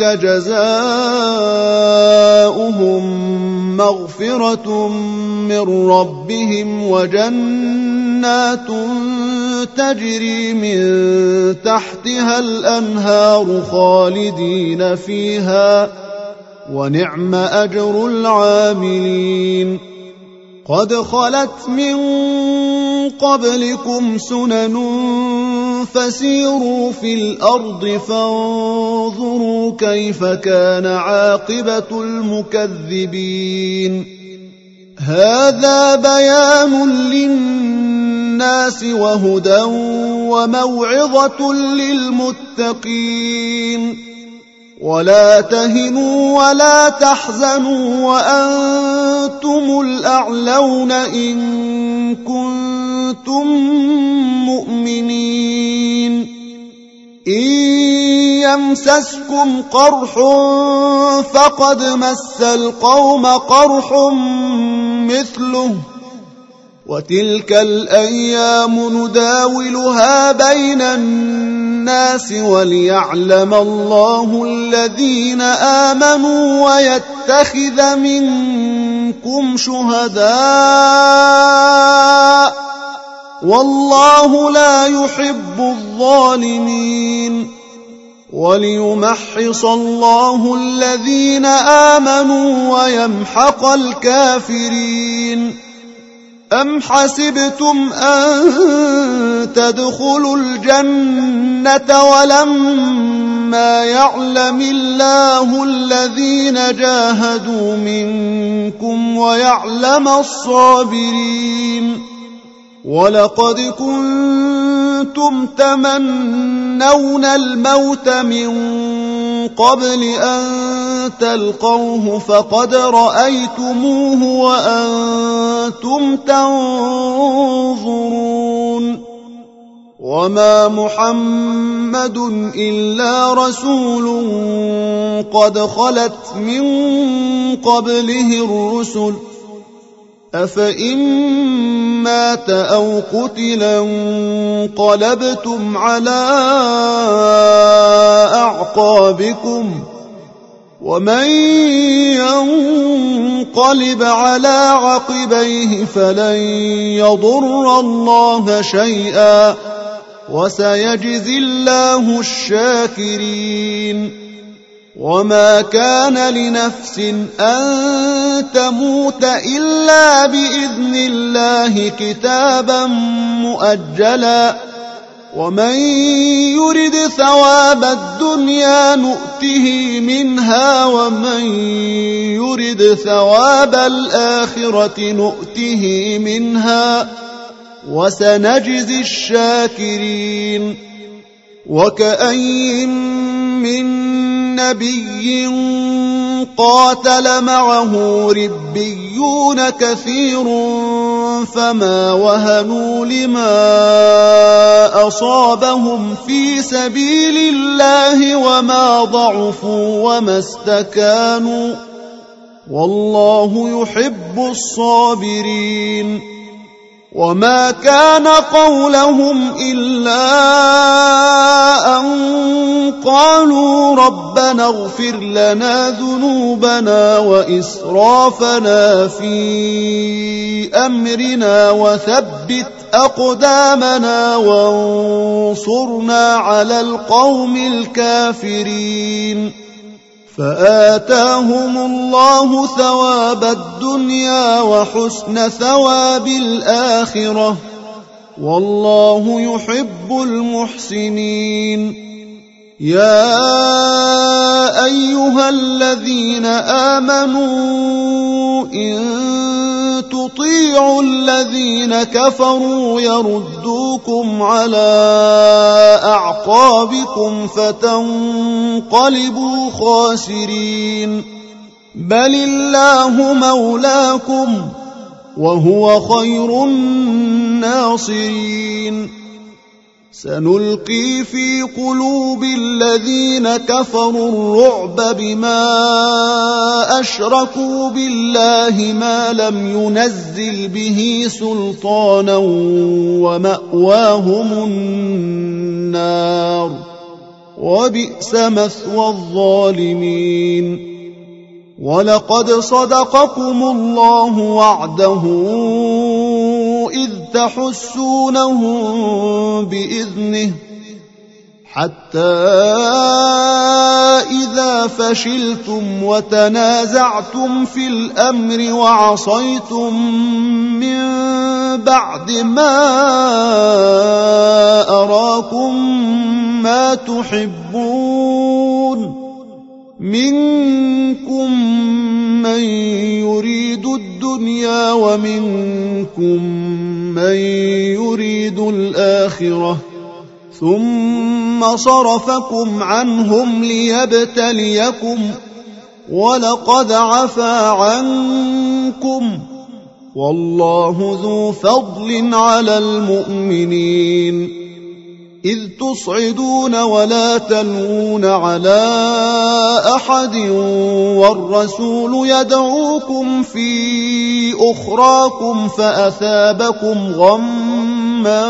جزاؤهم مغفرة من ربهم وجنات تجري من تحتها الأنهار خالدين فيها ونعم أجر العاملين قد خلت من قبلكم سنن فسيروا في الأرض فانظروا كيف كان عاقبة المكذبين هذا بيان للناس وهدى وموعظة للمتقين ولا تهنوا ولا تحزنوا وأنتم الأعلون إن كنتم مؤمنين إن يمسسكم قرح فقد مس القوم قرح مثله وتلك الأيام نداولها بين الناس وليعلم الله الذين آمنوا ويتخذ منكم شهداء والله لا يحب الظالمين وليمحص الله الذين آمنوا ويمحق الكافرين أم حسبتم أن تدخلوا الجنة ولما يعلم الله الذين جاهدوا منكم ويعلم الصابرين ولقد كنتم تمنون الموت من قبل أن تلقوه فقد رأيتموه وأنتم تنظرون وما محمد إلا رسول قد خلت من قبله الرسل أفإن مات أو قتلا انقلبتم على أعقابكم ومن ينقلب على عقبيه فلن يضر الله شيئا وسيجزي الله الشاكرين وما كان لنفس أن تموت إلا بإذن الله كتابا مؤجلا ومن يرد ثواب الدنيا نؤته منها ومن يرد ثواب الآخرة نؤته منها وسنجزي الشاكرين وكأين من نبي قاتل معه ربيون كثير فما وهنوا لما أصابهم في سبيل الله وما ضعفوا وما استكانوا والله يحب الصابرين وما كان قولهم إلا أن قالوا ربنا اغفر لنا ذنوبنا وإسرافنا في أمرنا وثبت أقدامنا وانصرنا على القوم الكافرين فآتاهم الله ثواب الدنيا وحسن ثواب الآخرة والله يحب المحسنين يا أيها الذين آمنوا إن تطيعوا الذين كفروا يردوكم على أعقابكم فتنقلبوا خاسرين بل الله مولاكم وهو خير الناصرين سنلقي في قلوب الذين كفروا الرعب بما أشركوا بالله ما لم ينزل به سلطانا ومأواهم النار وبئس مثوى الظالمين ولقد صدقكم الله وعده إذ تحسونهم بإذنه حتى إذا فشلتم وتنازعتم في الأمر وعصيتم من بعد ما أراكم ما تحبون منكم من يريد الدنيا ومنكم من يريد الآخرة ثم صرفكم عنهم ليبتليكم ولقد عفا عنكم والله ذو فضل على المؤمنين إذ تصعدون ولا تلوون على أحد والرسول يدعوكم في أخراكم فأثابكم غما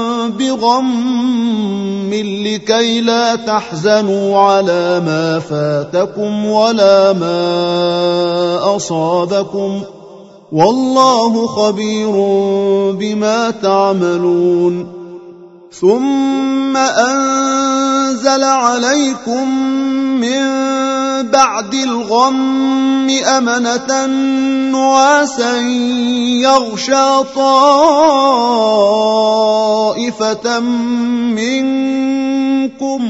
بغم لكي لا تحزنوا على ما فاتكم ولا ما أصابكم والله خبير بما تعملون ثم أنزل عليكم من بعد الغم أمنة نعاسا يغشى طائفة منكم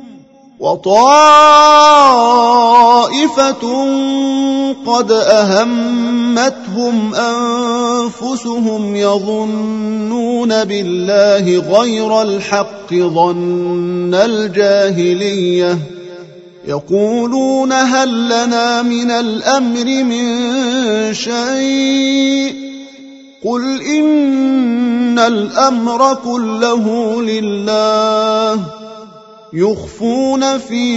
وطائفة قد أهمتهم أنفسهم يظنون بالله غير الحق ظن الجاهلية يقولون هل لنا من الأمر من شيء قل إن الأمر كله لله يخفون في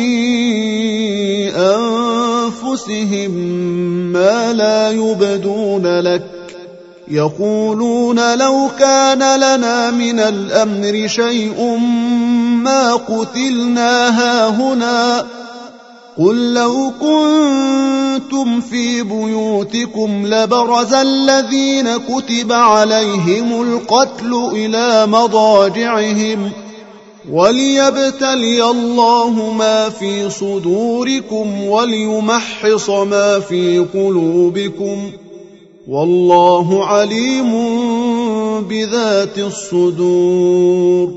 أنفسهم ما لا يبدون لك يقولون لو كان لنا من الأمر شيء ما قتلنا هاهنا قل لو كنتم في بيوتكم لبرز الذين كتب عليهم القتل إلى مضاجعهم وليبتلي الله ما في صدوركم وليمحص ما في قلوبكم والله عليم بذات الصدور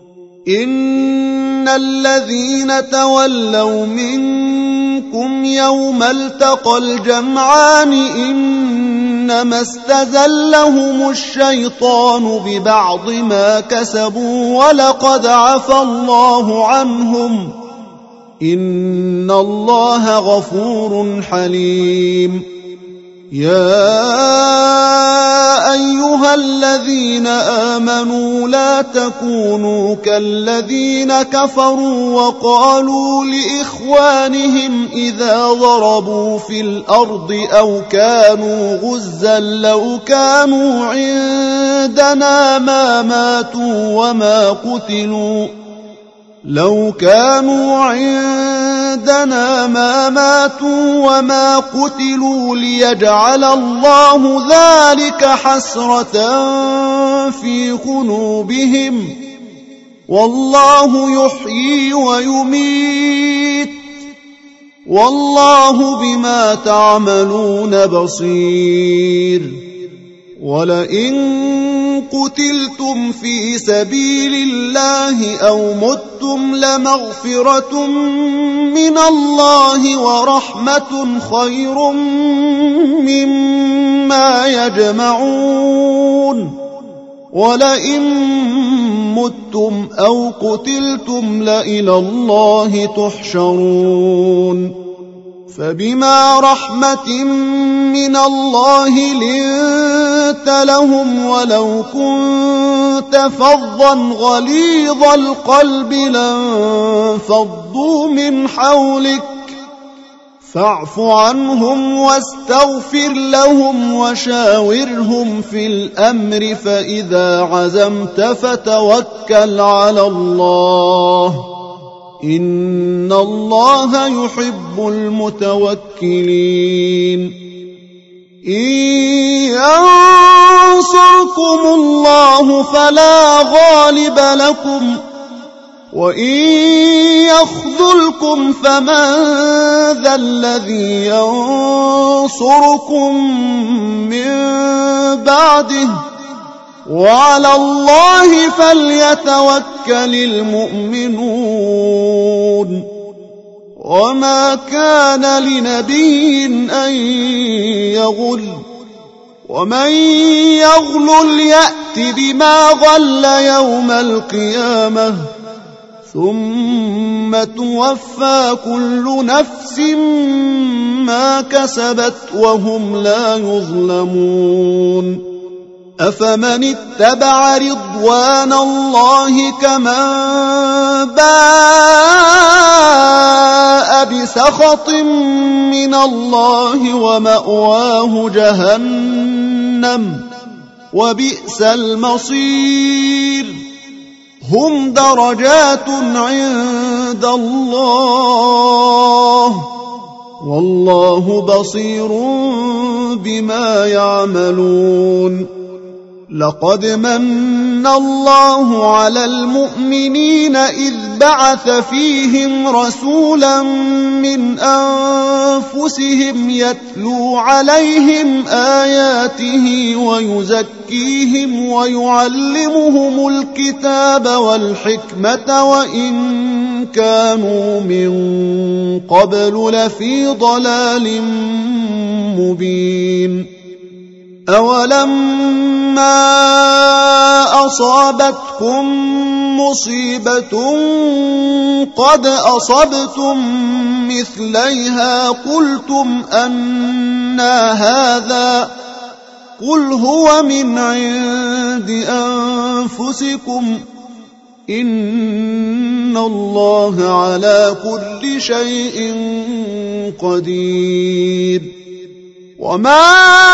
إن الذين تولوا منكم يوم التقى الجمعان إنما استزلهم الشيطان ببعض ما كسبوا ولقد عفى الله عنهم إن الله غفور حليم يا أيها الذين آمنوا لا تكونوا كالذين كفروا وقالوا لإخوانهم إذا ضربوا في الأرض أو كانوا غزا لو كانوا عندنا ما ماتوا وما قتلوا لو كانوا عندنا ما ماتوا وما قتلوا ليجعل الله ذلك حسرة في قلوبهم والله يحيي ويميت والله بما تعملون بصير ولئن قتلتم في سبيل الله أو متم لمغفرة من الله ورحمة خير مما يجمعون ولئن متم أو قتلتم لإلى الله تحشرون فبما رحمة من الله لنت لهم ولو كنت فظا غليظ القلب لانفضوا من حولك فاعف عنهم واستغفر لهم وشاورهم في الأمر فإذا عزمت فتوكل على الله إن الله يحب المتوكلين إن ينصركم الله فلا غالب لكم وإن يخذلكم فمن ذا الذي ينصركم من بعده وعلى الله فليتوكل المؤمنون وما كان لنبي أن يغل ومن يغلل يأت بما غل يوم القيامة ثم توفى كل نفس ما كسبت وهم لا يظلمون أفمن اتبع رضوان الله كمن باء بسخط من الله ومأواه جهنم وبئس المصير هم درجات عند الله والله بصير بما يعملون لقد من الله على المؤمنين إذ بعث فيهم رسولا من أنفسهم يتلو عليهم آياته ويزكيهم ويعلمهم الكتاب والحكمة وإن كانوا من قبل لفي ضلال مبين أولما أصابتكم مصيبة قد أصبتم مثليها قلتم أنى هذا قل هو من عند أنفسكم إن الله على كل شيء قدير وما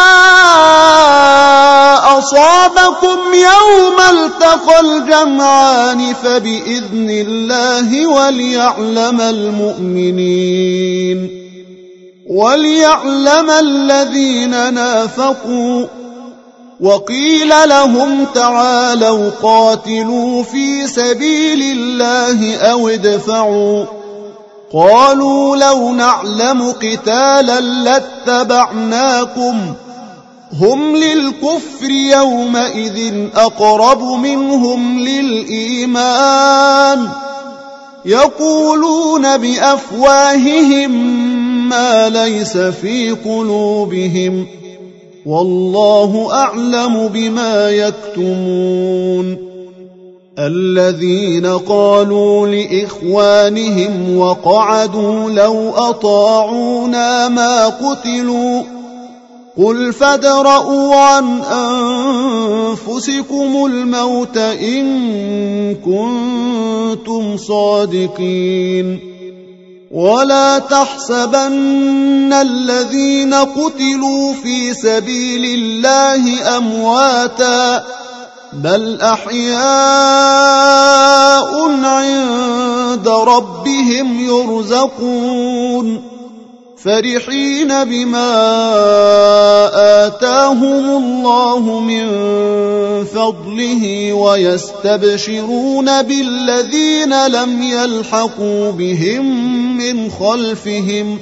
أصابكم يوم التقى الجمعان فبإذن الله وليعلم المؤمنين وليعلم الذين نافقوا وقيل لهم تعالوا قاتلوا في سبيل الله أو ادفعوا قالوا لو نعلم قتالا لاتبعناكم هم للكفر يومئذ أقرب منهم للإيمان يقولون بأفواههم ما ليس في قلوبهم والله أعلم بما يكتمون الذين قالوا لإخوانهم وقعدوا لو أطاعونا ما قتلوا قل فادرءوا عن أنفسكم الموت إن كنتم صادقين ولا تحسبن الذين قتلوا في سبيل الله أمواتا بل أحياء عند ربهم يرزقون فرحين بما آتاهم الله من فضله ويستبشرون بالذين لم يلحقوا بهم من خلفهم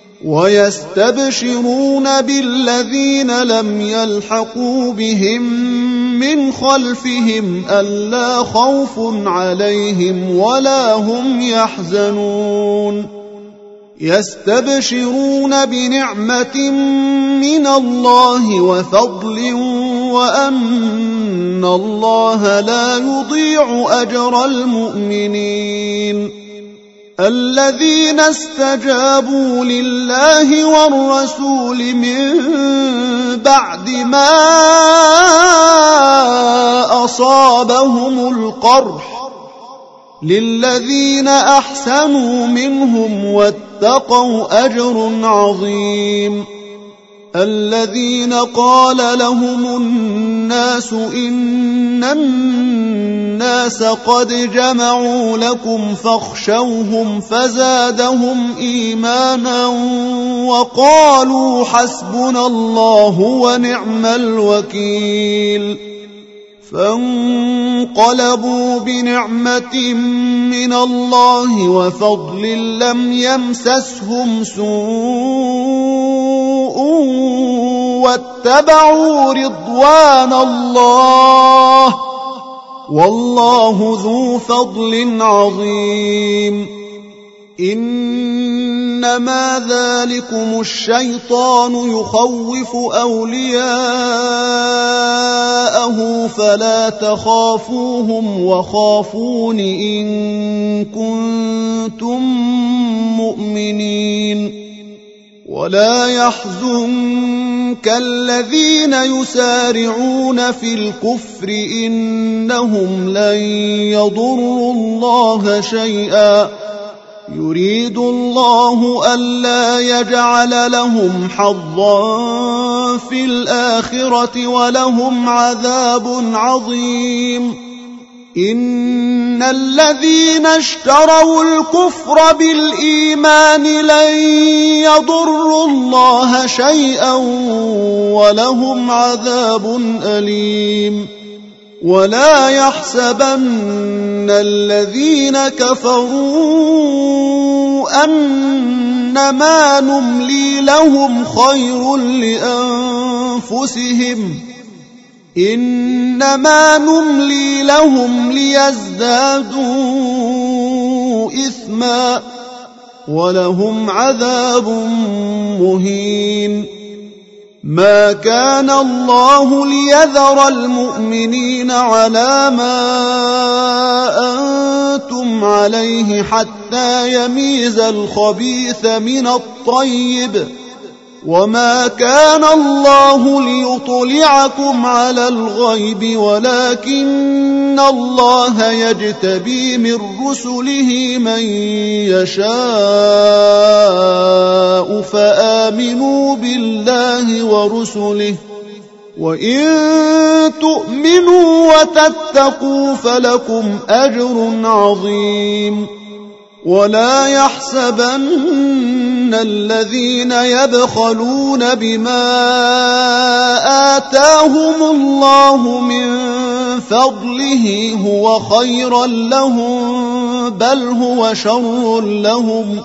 ويستبشرون بالذين لم يلحقوا بهم من خلفهم ألا خوف عليهم ولا هم يحزنون يستبشرون بنعمة من الله وفضل وأن الله لا يضيع أجر المؤمنين الذين استجابوا لله والرسول من بعد ما أصابهم القرح للذين أحسنوا منهم واتقوا أجر عظيم الذين قال لهم الناس إن الناس قد جمعوا لكم فاخشوهم فزادهم إيمانا وقالوا حسبنا الله ونعم الوكيل فانقلبوا بنعمة من الله وفضل لم يمسسهم سوء واتبعوا رضوان الله والله ذو فضل عظيم إنما ذلكم الشيطان يخوف أولياءه فلا تخافوهم وخافون إن كنتم مؤمنين ولا يحزنك الذين يسارعون في الكفر إنهم لن يضروا الله شيئا يريد الله ألا يجعل لهم حظا في الآخرة ولهم عذاب عظيم إن الذين اشتروا الكفر بالإيمان لن يضروا الله شيئا ولهم عذاب أليم ولا يحسبن الذين كفروا أنما نملي لهم خير لأنفسهم إنما نملي لهم ليزدادوا إثما ولهم عذاب مهين ما كان الله ليذر المؤمنين على ما أنتم عليه حتى يميز الخبيث من الطيب وما كان الله ليطلعكم على الغيب ولكن الله يجتبي من رسله من يشاء فآمنوا بالله ورسله وإن تؤمنوا وتتقوا فلكم أجر عظيم ولا يحسبن الذين يبخلون بما آتاهم الله من فضله هو خيرا لهم بل هو شر لهم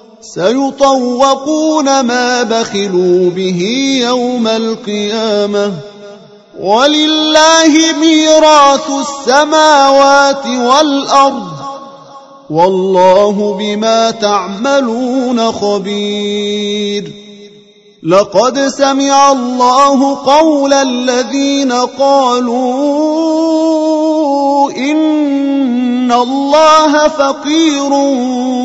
سيطوقون ما بخلوا به يوم القيامة ولله ميراث السماوات والأرض والله بما تعملون خبير لقد سمع الله قول الذين قالوا إن الله فقير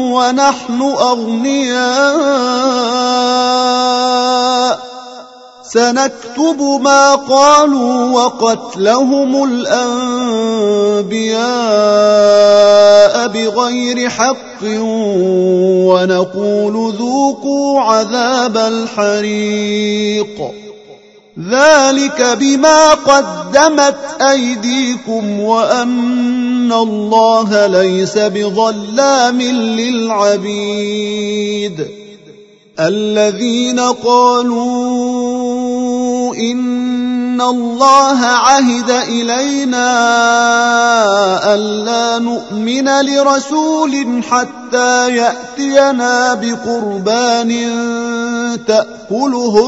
ونحن أغنياء سنكتب ما قالوا وقتلهم الأنبياء بغير حق ونقول ذوقوا عذاب الحريق ذلك بما قدمت أيديكم وأن الله ليس بظلام للعبيد الذين قالوا إن الله عهد إلينا ألا نؤمن لرسول حتى يأتينا بقربان تأكله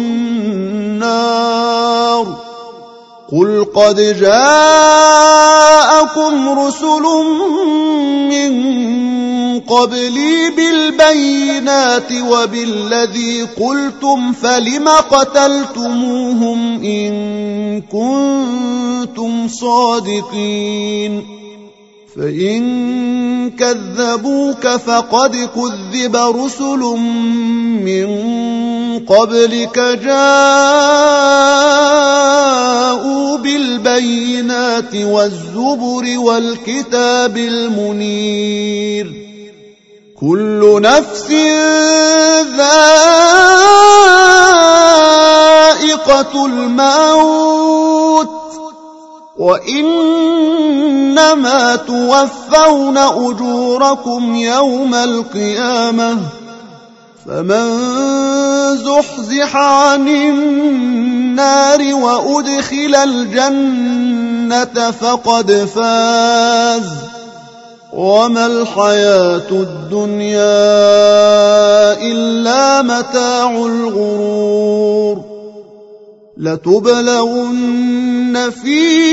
النار قل قد جاءكم رسل من قبلي بالبينات وبالذي قلتم فلم قتلتموهم إن كنتم صادقين فإن كذبوك فقد كذب رسل من قبلك جاءوا بالبينات والزبر والكتاب المنير كل نفس ذائقة الموت وإنما توفون أجوركم يوم القيامة فمن زحزح عن النار وأدخل الجنة فقد فاز وما الحياة الدنيا إلا متاع الغرور لتبلغن في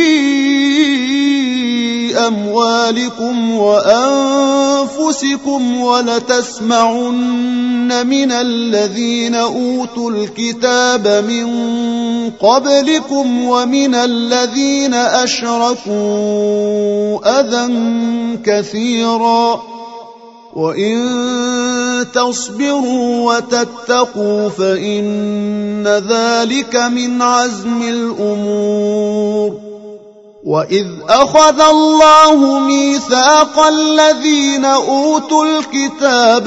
أموالكم وأنفسكم ولتسمعن من الذين أوتوا الكتاب من قبلكم ومن الذين أشركوا أذى كثيرا وإن تصبروا وتتقوا فإن ذلك من عزم الأمور وإذ أخذ الله ميثاق الذين أوتوا الكتاب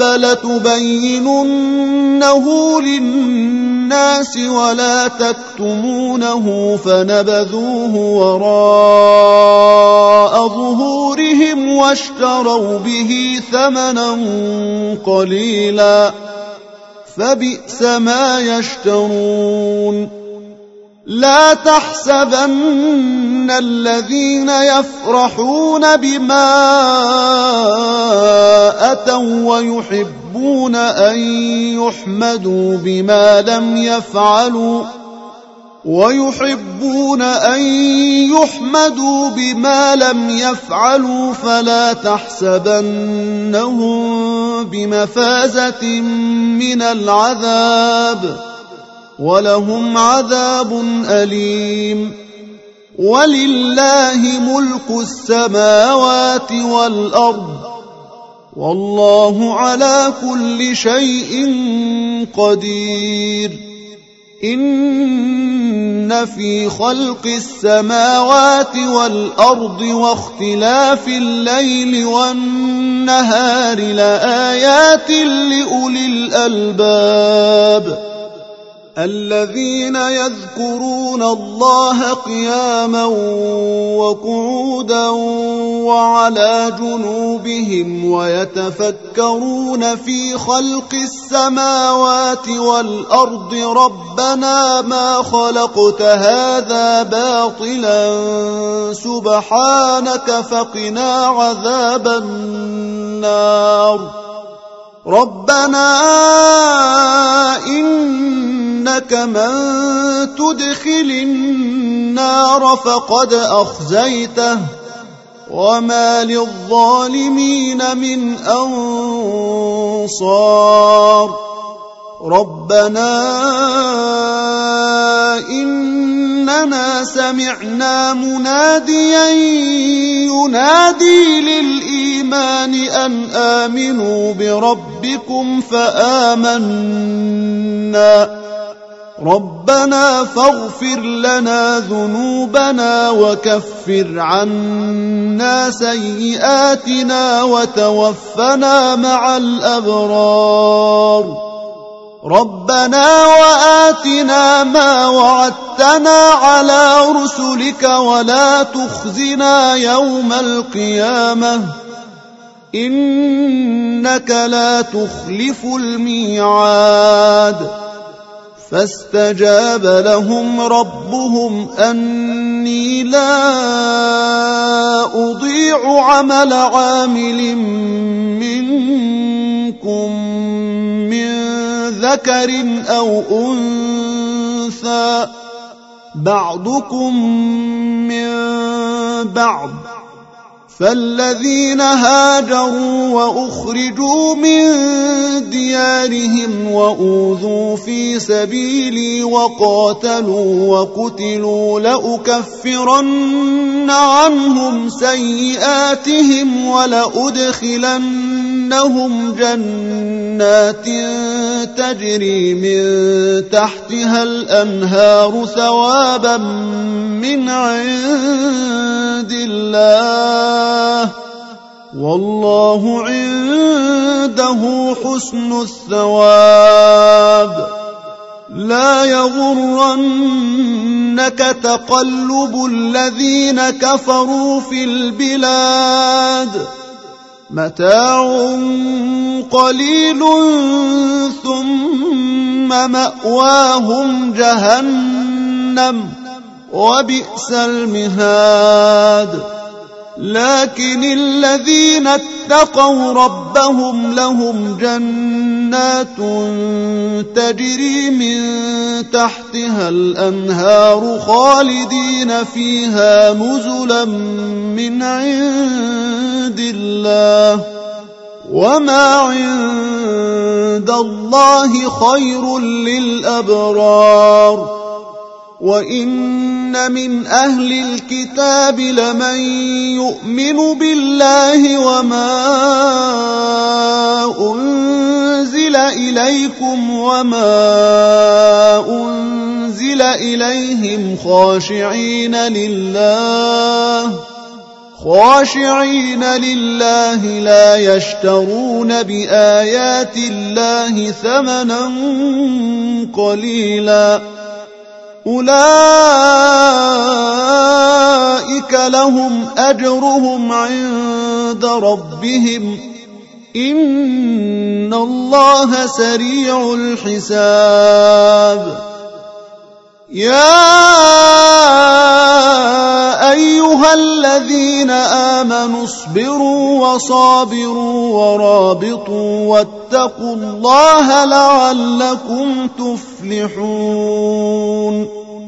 لتبيننه للناس ولا تكتمونه فنبذوه وراء ظهورهم واشتروا به ثمنا قليلا فبئس ما يشترون لا تحسبن الذين يفرحون بما أتوا ويحبون أن يحمدوا بما لم يفعلوا ويحبون أن يحمدوا بما لم يفعلوا فلا تحسبنهم بمفازة من العذاب ولهم عذاب أليم ولله ملك السماوات والأرض والله على كل شيء قدير إن في خلق السماوات والأرض واختلاف الليل والنهار لآيات لأولي الألباب الذين يذكرون الله قياما وقعودا وعلى جنوبهم ويتفكرون في خلق السماوات والأرض ربنا ما خلقت هذا باطلا سبحانك فقنا عذاب النار ربنا إنك من تدخل النار فقد أخزيته وما للظالمين من أنصار ربنا إننا سمعنا مناديا ينادي للإيمان أن آمنوا بربكم فآمنا ربنا فاغفر لنا ذنوبنا وكفر عنا سيئاتنا وتوفنا مع الأبرار ربنا وآتنا ما وعدتنا على رسلك ولا تخزنا يوم القيامة إنك لا تخلف الميعاد فاستجاب لهم ربهم أني لا أضيع عمل عامل منكم من ذكر أو أنثى بعضكم من بعض فالذين هاجروا وأخرجوا من ديارهم وأوذوا في سبيلي وقاتلوا وقتلوا لأكفرن عنهم سيئاتهم ولأدخلنهم جنات تجري من تحتها الأنهار ثوابا من عند الله والله عنده حسن الثواب لا يغرنك تقلب الذين كفروا في البلاد متاع قليل ثم مأواهم جهنم وبئس المهاد لكن الذين اتقوا ربهم لهم جنات تجري من تحتها الأنهار خالدين فيها نزلا من عند الله وما عند الله خير للأبرار وإن من أهل الكتاب لمن يؤمن بالله وما أنزل إليكم وما أنزل إليهم خاشعين لله خاشعين لله لا يشترون بآيات الله ثمنا قليلا أولئك لهم أجرهم عند ربهم إن الله سريع الحساب يا أيها الذين آمنوا اصبروا وصابروا ورابطوا واتقوا الله لعلكم تفلحون